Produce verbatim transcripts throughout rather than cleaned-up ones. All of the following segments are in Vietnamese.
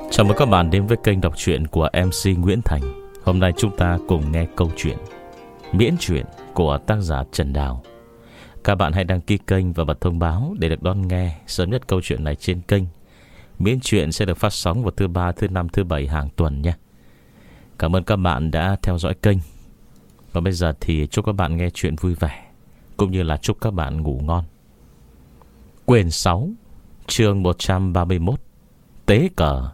Chào mừng các bạn đến với kênh đọc truyện của em xê Nguyễn Thành. Hôm nay chúng ta cùng nghe câu chuyện Miễn truyện của tác giả Trần Đào. Các bạn hãy đăng ký kênh và bật thông báo để được đón nghe sớm nhất câu chuyện này trên kênh. Miễn truyện sẽ được phát sóng vào thứ ba, thứ năm, thứ bảy hàng tuần nhé. Cảm ơn các bạn đã theo dõi kênh. Và bây giờ thì chúc các bạn nghe chuyện vui vẻ, cũng như là chúc các bạn ngủ ngon. Quyển sáu, chương một trăm ba mươi mốt, Tế cờ.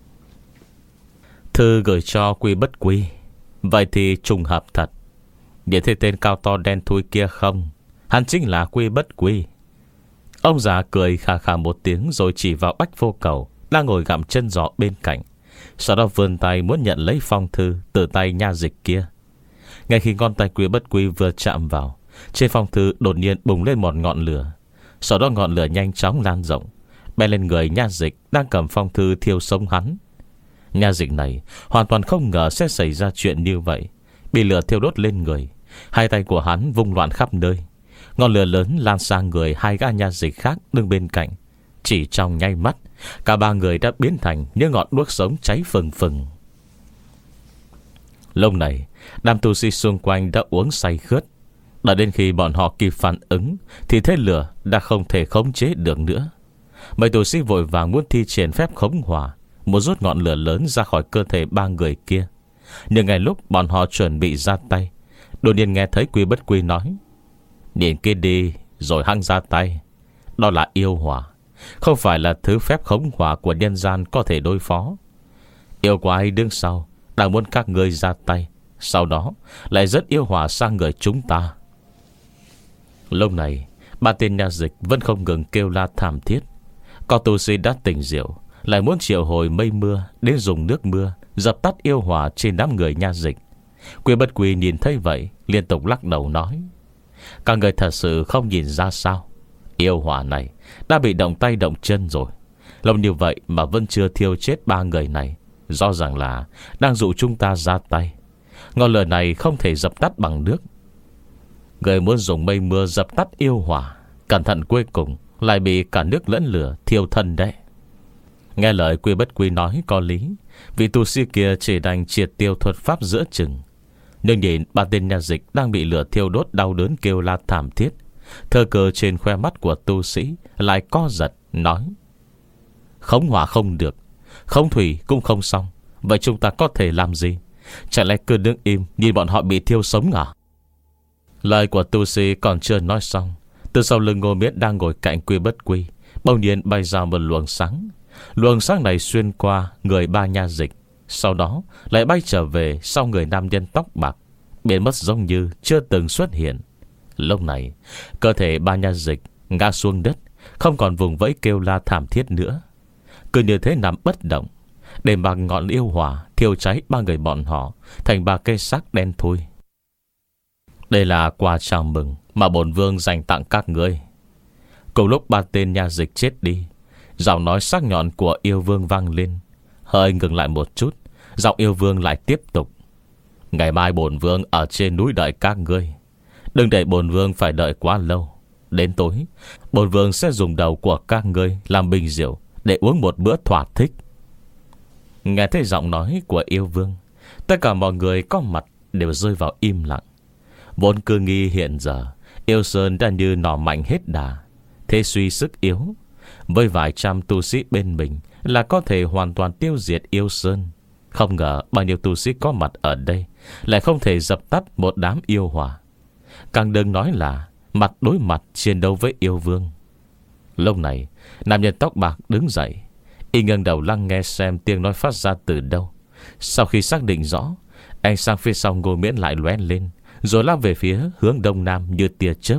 Thư gửi cho Quy Bất Quy. Vậy thì trùng hợp thật. Nhìn thấy tên cao to đen thui kia không? Hắn chính là Quy Bất Quy. Ông già cười khà khà một tiếng, rồi chỉ vào Bách Vô Cầu đang ngồi gặm chân giò bên cạnh. Sau đó vươn tay muốn nhận lấy phong thư từ tay nha dịch kia. Ngay khi ngón tay Quy Bất Quy vừa chạm vào, trên phong thư đột nhiên bùng lên một ngọn lửa. Sau đó ngọn lửa nhanh chóng lan rộng, bay lên người nha dịch đang cầm phong thư thiêu sống hắn. Nha dịch này hoàn toàn không ngờ sẽ xảy ra chuyện như vậy. Bị lửa thiêu đốt lên người, hai tay của hắn vung loạn khắp nơi. Ngọn lửa lớn lan sang người hai gã nha dịch khác đứng bên cạnh. Chỉ trong nháy mắt, cả ba người đã biến thành những ngọn đuốc sống cháy phừng phừng. Lúc này, đám tu sĩ xung quanh đã uống say khướt. Đợi đến khi bọn họ kịp phản ứng thì thế lửa đã không thể khống chế được nữa. Mấy tu sĩ vội vàng muốn thi triển phép khống hỏa, muốn rút ngọn lửa lớn ra khỏi cơ thể ba người kia. Nhưng ngay lúc bọn họ chuẩn bị ra tay, đột nhiên nghe thấy Quy Bất Quy nói: "Nhìn kia đi rồi hăng ra tay. Đó là yêu hỏa, không phải là thứ phép khống hỏa của nhân gian có thể đối phó. Yêu quái đứng sau đang muốn các ngươi ra tay, sau đó lại rất yêu hỏa sang người chúng ta." Lúc này, ba tên nha dịch vẫn không ngừng kêu la thảm thiết. Có tu sĩ đã tỉnh rượu, lại muốn triệu hồi mây mưa đến dùng nước mưa dập tắt yêu hỏa trên đám người nha dịch. Quy Bất Quy nhìn thấy vậy, liên tục lắc đầu nói: "Các người thật sự không nhìn ra sao? Yêu hỏa này đã bị động tay động chân rồi. Lâu như vậy mà vẫn chưa thiêu chết ba người này, rõ ràng là đang dụ chúng ta ra tay. Ngọn lửa này không thể dập tắt bằng nước. Người muốn dùng mây mưa dập tắt yêu hỏa, cẩn thận cuối cùng lại bị cả nước lẫn lửa thiêu thân đấy." Nghe lời Quy Bất Quy nói có lý, vị tu sĩ kia chỉ đành triệt tiêu thuật pháp giữa chừng. Nhưng nhìn ba tên nha dịch đang bị lửa thiêu đốt đau đớn kêu la thảm thiết, thơ cơ trên khoe mắt của tu sĩ lại co giật, nói: "Khống hỏa không được, khống thủy cũng không xong. Vậy chúng ta có thể làm gì? Chẳng lẽ cứ đứng im nhìn bọn họ bị thiêu sống à?" Lời của tu sĩ còn chưa nói xong, từ sau lưng Ngô Miễn đang ngồi cạnh Quy Bất Quy bỗng nhiên bay ra một luồng sáng. Luồng sáng này xuyên qua người ba nha dịch, sau đó lại bay trở về sau người nam nhân tóc bạc, biến mất giống như chưa từng xuất hiện. Lúc này, cơ thể ba nha dịch ngã xuống đất, không còn vùng vẫy kêu la thảm thiết nữa, cứ như thế nằm bất động, để mặc ngọn yêu hỏa thiêu cháy ba người bọn họ thành ba cây xác đen thui. "Đây là quà chào mừng mà bổn vương dành tặng các ngươi." Cùng lúc ba tên nha dịch chết đi, giọng nói sắc nhọn của yêu vương vang lên. Hơi ngừng lại một chút, giọng yêu vương lại tiếp tục: "Ngày mai bổn vương ở trên núi đợi các ngươi. Đừng để bổn vương phải đợi quá lâu. Đến tối, bổn vương sẽ dùng đầu của các ngươi làm bình rượu để uống một bữa thỏa thích." Nghe thấy giọng nói của yêu vương, tất cả mọi người có mặt đều rơi vào im lặng. Vốn cư nghi hiện giờ Yêu Sơn đã như nỏ mạnh hết đà, thế suy sức yếu. Với vài trăm tu sĩ bên mình là có thể hoàn toàn tiêu diệt Yêu Sơn. Không ngờ bao nhiêu tu sĩ có mặt ở đây lại không thể dập tắt một đám yêu hỏa, càng đừng nói là mặt đối mặt chiến đấu với yêu vương. Lúc này, nam nhân tóc bạc đứng dậy, y ngẩng đầu lắng nghe xem tiếng nói phát ra từ đâu. Sau khi xác định rõ, anh sang phía sau Ngô Miễn lại lóe lên, rồi lao về phía hướng đông nam như tia chớp.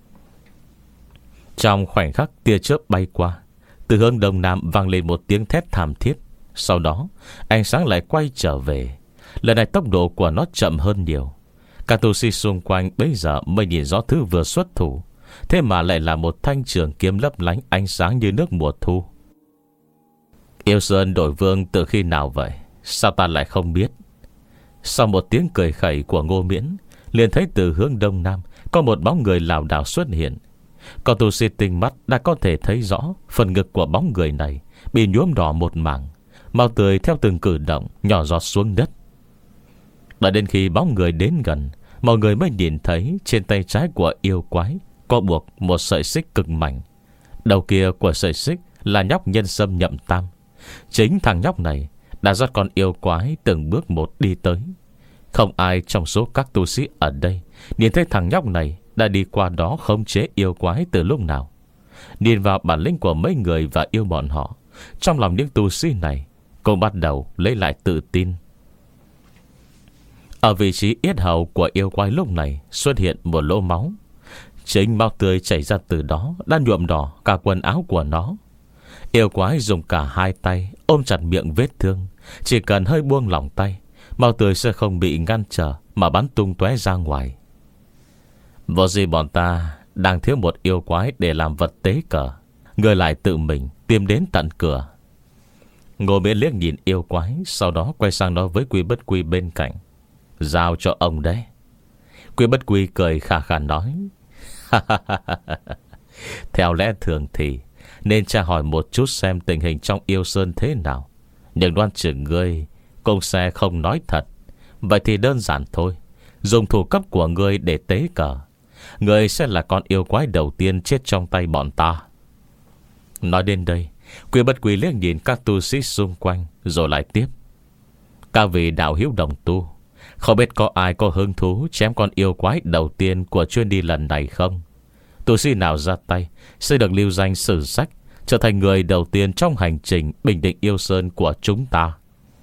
Trong khoảnh khắc tia chớp bay qua, từ hướng đông nam vang lên một tiếng thét thảm thiết. Sau đó ánh sáng lại quay trở về. Lần này tốc độ của nó chậm hơn nhiều. Các tu sĩ xung quanh bây giờ mới nhìn rõ thứ vừa xuất thủ, thế mà lại là một thanh trường kiếm lấp lánh ánh sáng như nước mùa thu. Yêu Sơn đổi vương từ khi nào vậy? Sao ta lại không biết? Sau một tiếng cười khẩy của Ngô Miễn, liền thấy từ hướng đông nam có một bóng người lảo đảo xuất hiện. Còn tu sĩ tinh mắt đã có thể thấy rõ phần ngực của bóng người này bị nhuốm đỏ một mảng, Máu tươi theo từng cử động nhỏ giọt xuống đất. Đợi đến khi bóng người đến gần, mọi người mới nhìn thấy trên tay trái của yêu quái có buộc một sợi xích cực mảnh. Đầu kia của sợi xích là nhóc nhân sâm Nhậm Tam. Chính thằng nhóc này đã dắt con yêu quái từng bước một đi tới. Không ai trong số các tu sĩ ở đây nhìn thấy thằng nhóc này đã đi qua đó khống chế yêu quái từ lúc nào. Nhìn vào bản lĩnh của mấy người và yêu bọn họ, trong lòng những tu sĩ này cũng bắt đầu lấy lại tự tin. Ở vị trí yết hầu của yêu quái lúc này xuất hiện một lỗ máu. Chính máu tươi chảy ra từ đó đã nhuộm đỏ cả quần áo của nó. Yêu quái dùng cả hai tay ôm chặt miệng vết thương. Chỉ cần hơi buông lỏng tay, máu tươi sẽ không bị ngăn trở mà bắn tung tóe ra ngoài. Vô gì bọn ta đang thiếu một yêu quái để làm vật tế cờ, người lại tự mình tìm đến tận cửa. Ngô Miễn liếc nhìn yêu quái, sau đó quay sang nói với Quy Bất Quy bên cạnh: giao cho ông đấy. Quy Bất Quy cười khà khà nói: theo lẽ thường thì nên tra hỏi một chút xem tình hình trong yêu sơn thế nào, nhưng đoan chừng ngươi cũng sẽ không nói thật. Vậy thì đơn giản thôi, dùng thủ cấp của ngươi để tế cờ, ngươi sẽ là con yêu quái đầu tiên chết trong tay bọn ta. Nói đến đây, Quy Bất Quy liếc nhìn các tu sĩ xung quanh, rồi lại tiếp: các vị đạo hữu đồng tu, không biết có ai có hứng thú chém con yêu quái đầu tiên của chuyến đi lần này không? Tu sĩ nào ra tay sẽ được lưu danh sử sách, trở thành người đầu tiên trong hành trình bình định yêu sơn của chúng ta.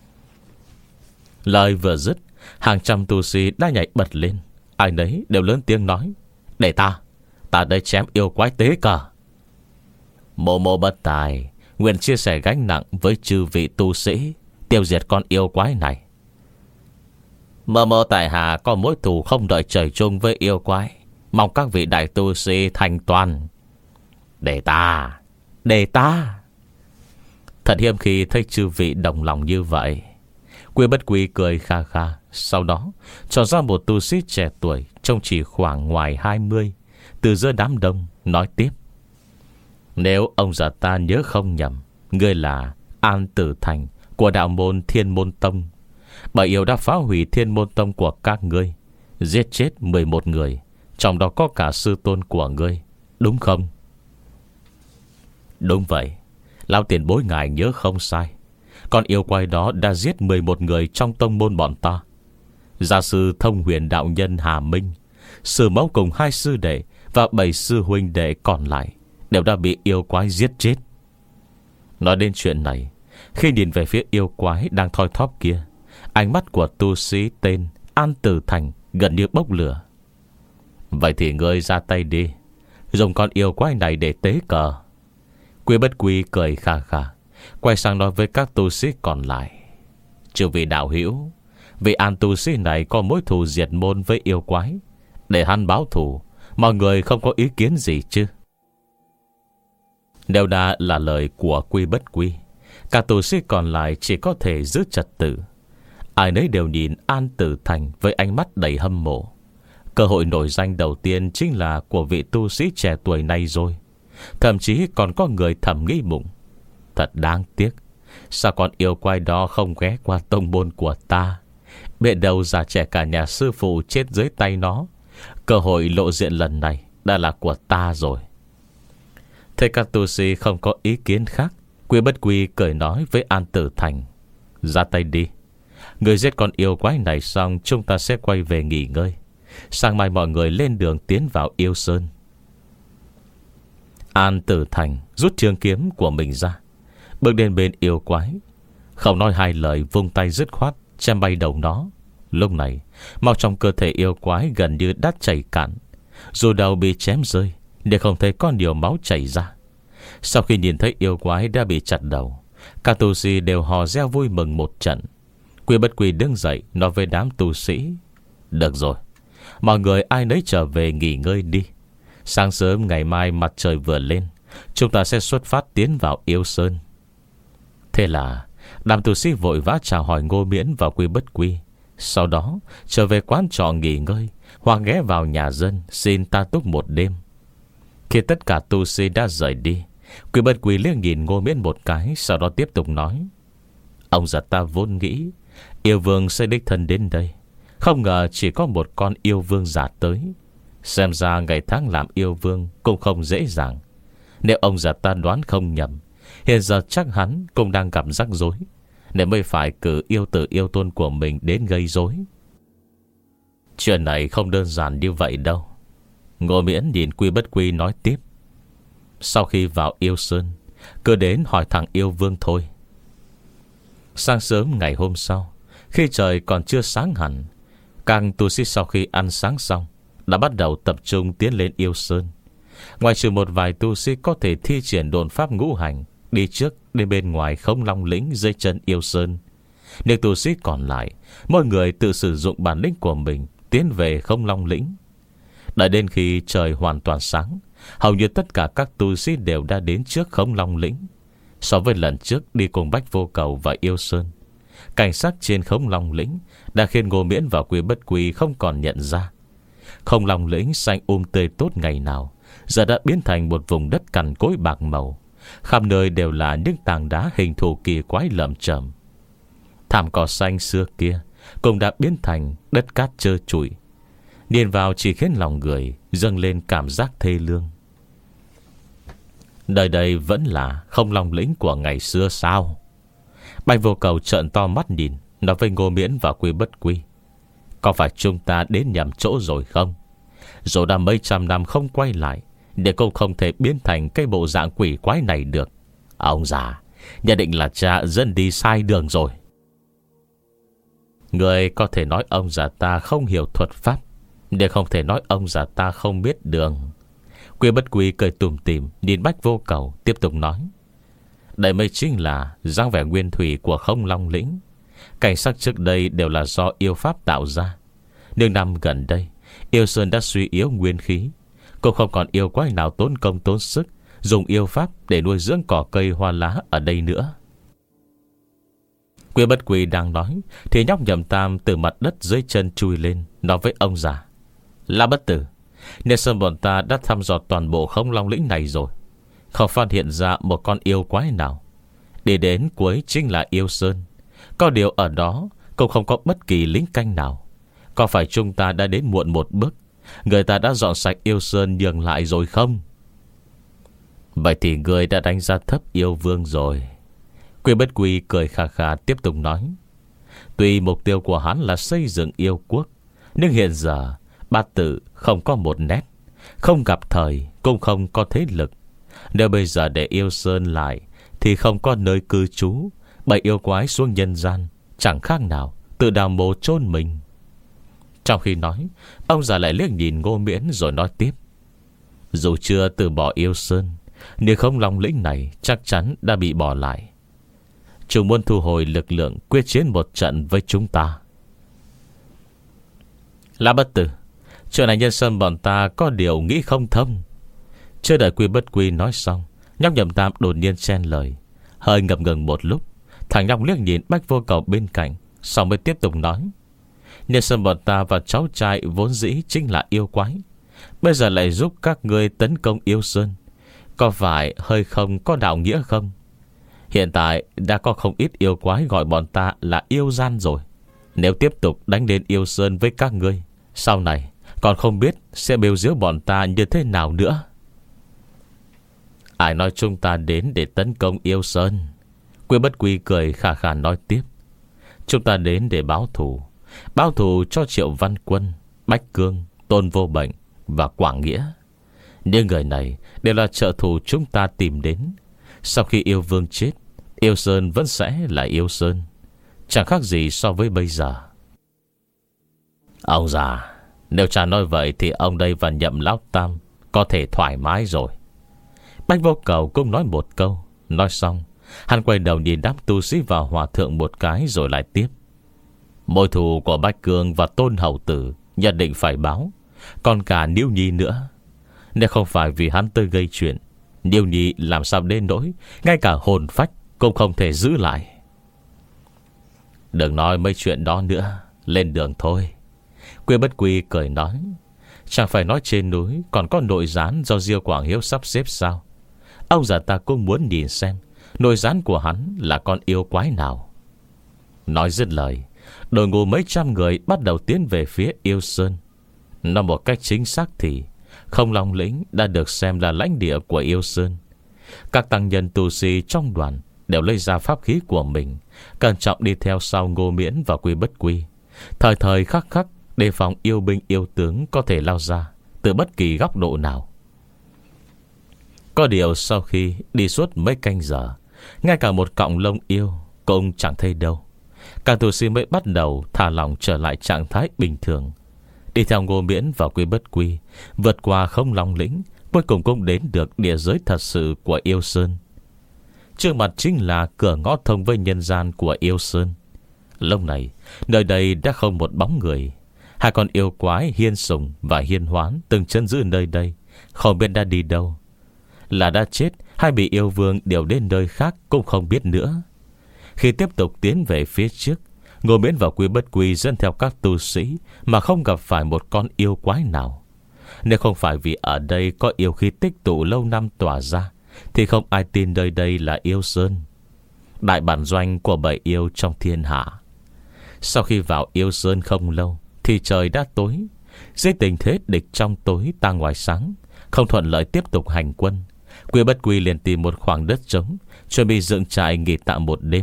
Lời vừa dứt, hàng trăm tu sĩ đã nhảy bật lên. Ai nấy đều lớn tiếng nói: để ta, ta đây chém yêu quái tế cờ. Mộ mộ bất tài, nguyện chia sẻ gánh nặng với chư vị tu sĩ, tiêu diệt con yêu quái này. Mơ mơ tại hạ có mối thù không đợi trời chung với yêu quái, mong các vị đại tu sĩ thành toàn. Để ta, để ta. Thật hiếm khi thấy chư vị đồng lòng như vậy. Quy Bất Quy cười kha kha, sau đó chọn ra một tu sĩ trẻ tuổi trông chỉ khoảng ngoài hai mươi từ giữa đám đông, nói tiếp: nếu ông già ta nhớ không nhầm, ngươi là An Tử Thành của đạo môn Thiên Môn Tông. Bởi yêu đã phá hủy Thiên Môn Tông của các ngươi, giết chết mười một người, trong đó có cả sư tôn của ngươi, đúng không? Đúng vậy, lão tiền bối ngài nhớ không sai. Con yêu quái đó đã giết mười một người trong tông môn bọn ta. Gia sư Thông Huyền đạo nhân Hà Minh, sư mẫu cùng hai sư đệ và bảy sư huynh đệ còn lại đều đã bị yêu quái giết chết. Nói đến chuyện này, khi nhìn về phía yêu quái đang thoi thóp kia, ánh mắt của tu sĩ tên An Tử Thành gần như bốc lửa. Vậy thì ngươi ra tay đi, dùng con yêu quái này để tế cờ. Quy Bất Quy cười khà khà, quay sang nói với các tu sĩ còn lại: chư vị đạo hữu, vị An tu sĩ này có mối thù diệt môn với yêu quái, để hắn báo thù, mọi người không có ý kiến gì chứ? Nếu đã là lời của Quy Bất Quy, các tu sĩ còn lại chỉ có thể giữ trật tự. Ai nấy đều nhìn An Tử Thành với ánh mắt đầy hâm mộ. Cơ hội nổi danh đầu tiên chính là của vị tu sĩ trẻ tuổi này rồi. Thậm chí còn có người thầm nghĩ bụng: thật đáng tiếc, sao con yêu quái đó không ghé qua tông môn của ta? Biết đâu già trẻ cả nhà sư phụ chết dưới tay nó, cơ hội lộ diện lần này đã là của ta rồi. Thế các tu sĩ không có ý kiến khác, Quy Bất Quy cười nói với An Tử Thành: ra tay đi, người giết con yêu quái này xong, chúng ta sẽ quay về nghỉ ngơi. Sáng mai mọi người lên đường tiến vào yêu sơn. An Tử Thành rút trường kiếm của mình ra, bước đến bên yêu quái, không nói hai lời, vung tay dứt khoát chém bay đầu nó. Lúc này máu trong cơ thể yêu quái gần như đã chảy cạn. Dù đầu bị chém rơi, nhưng không thấy có nhiều máu chảy ra. Sau khi nhìn thấy yêu quái đã bị chặt đầu, các tu sĩ đều hò reo vui mừng một trận. Quy Bất Quy đứng dậy nói với đám tu sĩ: được rồi, mọi người ai nấy trở về nghỉ ngơi đi. Sáng sớm ngày mai mặt trời vừa lên, chúng ta sẽ xuất phát tiến vào yêu sơn. Thế là đám tu sĩ vội vã chào hỏi Ngô Miễn và Quy Bất Quy, sau đó trở về quán trọ nghỉ ngơi, hoặc ghé vào nhà dân xin ta túc một đêm. Khi tất cả tu sĩ đã rời đi, Quy Bất Quy liếc nhìn Ngô Miễn một cái, sau đó tiếp tục nói: Ông già ta vốn nghĩ yêu vương sẽ đích thân đến đây, không ngờ chỉ có một con yêu vương giả tới. Xem ra ngày tháng làm yêu vương cũng không dễ dàng. Nếu ông già ta đoán không nhầm, hiện giờ chắc hắn cũng đang gặp rắc rối, nên mới phải cử yêu tử yêu tôn của mình đến gây rối. Chuyện này không đơn giản như vậy đâu. Ngô Miễn nhìn Quy Bất Quy nói tiếp. Sau khi vào yêu sơn, cứ đến hỏi thằng yêu vương thôi. Sáng sớm ngày hôm sau, khi trời còn chưa sáng hẳn, các tu sĩ sau khi ăn sáng xong đã bắt đầu tập trung tiến lên yêu sơn. Ngoài trừ một vài tu sĩ có thể thi triển độn pháp ngũ hành, đi trước đến bên ngoài Không Long lĩnh dưới chân yêu sơn, những tu sĩ còn lại, mỗi người tự sử dụng bản lĩnh của mình tiến về Không Long lĩnh. Đợi đến khi trời hoàn toàn sáng, hầu như tất cả các tu sĩ đều đã đến trước Không Long lĩnh. So với lần trước đi cùng Bách Vô Cầu và yêu sơn, cảnh sắc trên Không Long lĩnh đã khiến Ngô Miễn và Quy Bất Quy không còn nhận ra. Không Long lĩnh xanh um tươi tốt ngày nào giờ đã biến thành một vùng đất cằn cỗi bạc màu, khắp nơi đều là những tảng đá hình thù kỳ quái lởm chởm. Thảm cỏ xanh xưa kia cũng đã biến thành đất cát trơ trụi, nhìn vào chỉ khiến lòng người dâng lên cảm giác thê lương. Đời đây vẫn là Không Long lĩnh của ngày xưa sao? Bạch Vô Cầu trợn to mắt nhìn, nói với Ngô Miễn và Quy Bất Quy. Có phải chúng ta đến nhầm chỗ rồi không? Rồi đã mấy trăm năm không quay lại, để cũng không thể biến thành cái bộ dạng quỷ quái này được. Ông già, nhất định là cha dẫn đi sai đường rồi. Người có thể nói ông già ta không hiểu thuật pháp, để không thể nói ông già ta không biết đường. Quy Bất Quy cười tủm tỉm nhìn Bách Vô Cầu, tiếp tục nói. Đây mới chính là dáng vẻ nguyên thủy của Không Long lĩnh. Cảnh sắc trước đây đều là do yêu pháp tạo ra, nhưng năm gần đây yêu sơn đã suy yếu nguyên khí, cũng không còn yêu quái nào tốn công tốn sức dùng yêu pháp để nuôi dưỡng cỏ cây hoa lá ở đây nữa. Quy Bất Quy đang nói thì nhóc Nhậm Tam từ mặt đất dưới chân chui lên, nói với ông già. Là Bất Tử, nên sơn bọn ta đã thăm dò toàn bộ Không Long lĩnh này rồi, không phát hiện ra một con yêu quái nào. Đi đến cuối chính là yêu sơn, có điều ở đó cũng không có bất kỳ lính canh nào. Có phải chúng ta đã đến muộn một bước, người ta đã dọn sạch yêu sơn nhường lại rồi không? Vậy thì người đã đánh giá thấp yêu vương rồi. Quy Bất Quy cười khà khà tiếp tục nói. Tuy mục tiêu của hắn là xây dựng yêu quốc, nhưng hiện giờ bát tự không có một nét, không gặp thời, cũng không có thế lực. Nếu bây giờ để yêu sơn lại thì không có nơi cư trú, bầy yêu quái xuống nhân gian chẳng khác nào tự đào mồ chôn mình. Trong khi nói, ông già lại liếc nhìn Ngô Miễn rồi nói tiếp. Dù chưa từ bỏ yêu sơn, nhưng Không Long lĩnh này chắc chắn đã bị bỏ lại. Chúng muốn thu hồi lực lượng quyết chiến một trận với chúng ta. Là Bất Tử, chuyện này nhân sơn bọn ta có điều nghĩ không thông. Chưa đợi Quy Bất Quy nói xong, nhóc Nhậm Tam đột nhiên chen lời, hơi ngập ngừng một lúc. Thằng nhóc liếc nhìn Bách Vô Cầu bên cạnh, sau mới tiếp tục nói. Nhân sơn bọn ta và cháu trai vốn dĩ chính là yêu quái, bây giờ lại giúp các ngươi tấn công yêu sơn, có phải hơi không có đạo nghĩa không? Hiện tại đã có không ít yêu quái gọi bọn ta là yêu gian rồi. Nếu tiếp tục đánh đến yêu sơn với các ngươi, sau này còn không biết sẽ bêu giễu bọn ta như thế nào nữa. Ai nói chúng ta đến để tấn công yêu sơn? Quy Bất Quy cười khà khà nói tiếp. Chúng ta đến để báo thù, báo thù cho Triệu Văn Quân, Bách Cương, Tôn Vô Bệnh và Quảng Nghĩa. Những người này đều là trợ thủ chúng ta tìm đến. Sau khi yêu vương chết, yêu sơn vẫn sẽ là yêu sơn, chẳng khác gì so với bây giờ. Ông già, nếu cha nói vậy thì ông đây và Nhậm Lão Tam có thể thoải mái rồi. Bách Vô Cầu cũng nói một câu. Nói xong, hắn quay đầu nhìn đám tu sĩ và hòa thượng một cái rồi lại tiếp. Mối thù của Bách Cương và Tôn Hầu Tử nhất định phải báo, còn cả Niêu Nhi nữa. Nếu không phải vì hắn tới gây chuyện, Niêu Nhi làm sao đến nỗi ngay cả hồn phách cũng không thể giữ lại. Đừng nói mấy chuyện đó nữa, lên đường thôi. Quy Bất Quy cười nói. Chẳng phải nói trên núi còn có nội gián do Diêu Quảng Hiếu sắp xếp sao? Ông già ta cũng muốn nhìn xem nội gián của hắn là con yêu quái nào. Nói dứt lời, đội ngũ mấy trăm người bắt đầu tiến về phía Yêu Sơn. Nói một cách chính xác thì Không Long Lĩnh đã được xem là lãnh địa của Yêu Sơn. Các tăng nhân tu sĩ trong đoàn đều lấy ra pháp khí của mình, cẩn trọng đi theo sau Ngô Miễn và Quy Bất Quy, thời thời khắc khắc đề phòng yêu binh yêu tướng có thể lao ra từ bất kỳ góc độ nào. Có điều sau khi đi suốt mấy canh giờ, ngay cả một cọng lông yêu cũng chẳng thấy đâu. Các tu sĩ mới bắt đầu thả lỏng trở lại trạng thái bình thường, đi theo Ngô Miễn và Quy Bất Quy, vượt qua Không Long Lĩnh, cuối cùng cũng đến được địa giới thật sự của Yêu Sơn. Trước mặt chính là cửa ngõ thông với nhân gian của Yêu Sơn. Lúc này, nơi đây đã không một bóng người. Hai con yêu quái Hiên Sùng và Hiên Hoán từng chân giữ nơi đây, không biết đã đi đâu. Là đã chết hay bị yêu vương điều đến nơi khác cũng không biết nữa. Khi tiếp tục tiến về phía trước, Ngô Miễn và Quy Bất Quy dẫn theo các tu sĩ mà không gặp phải một con yêu quái nào. Nếu không phải vì ở đây có yêu khí tích tụ lâu năm tỏa ra, thì không ai tin nơi đây là Yêu Sơn, đại bản doanh của bảy yêu trong thiên hạ. Sau khi vào Yêu Sơn không lâu thì trời đã tối. Dưới tình thế địch trong tối ta ngoài sáng, không thuận lợi tiếp tục hành quân, Quy Bất Quy liền tìm một khoảng đất trống, chuẩn bị dựng trại nghỉ tạm một đêm.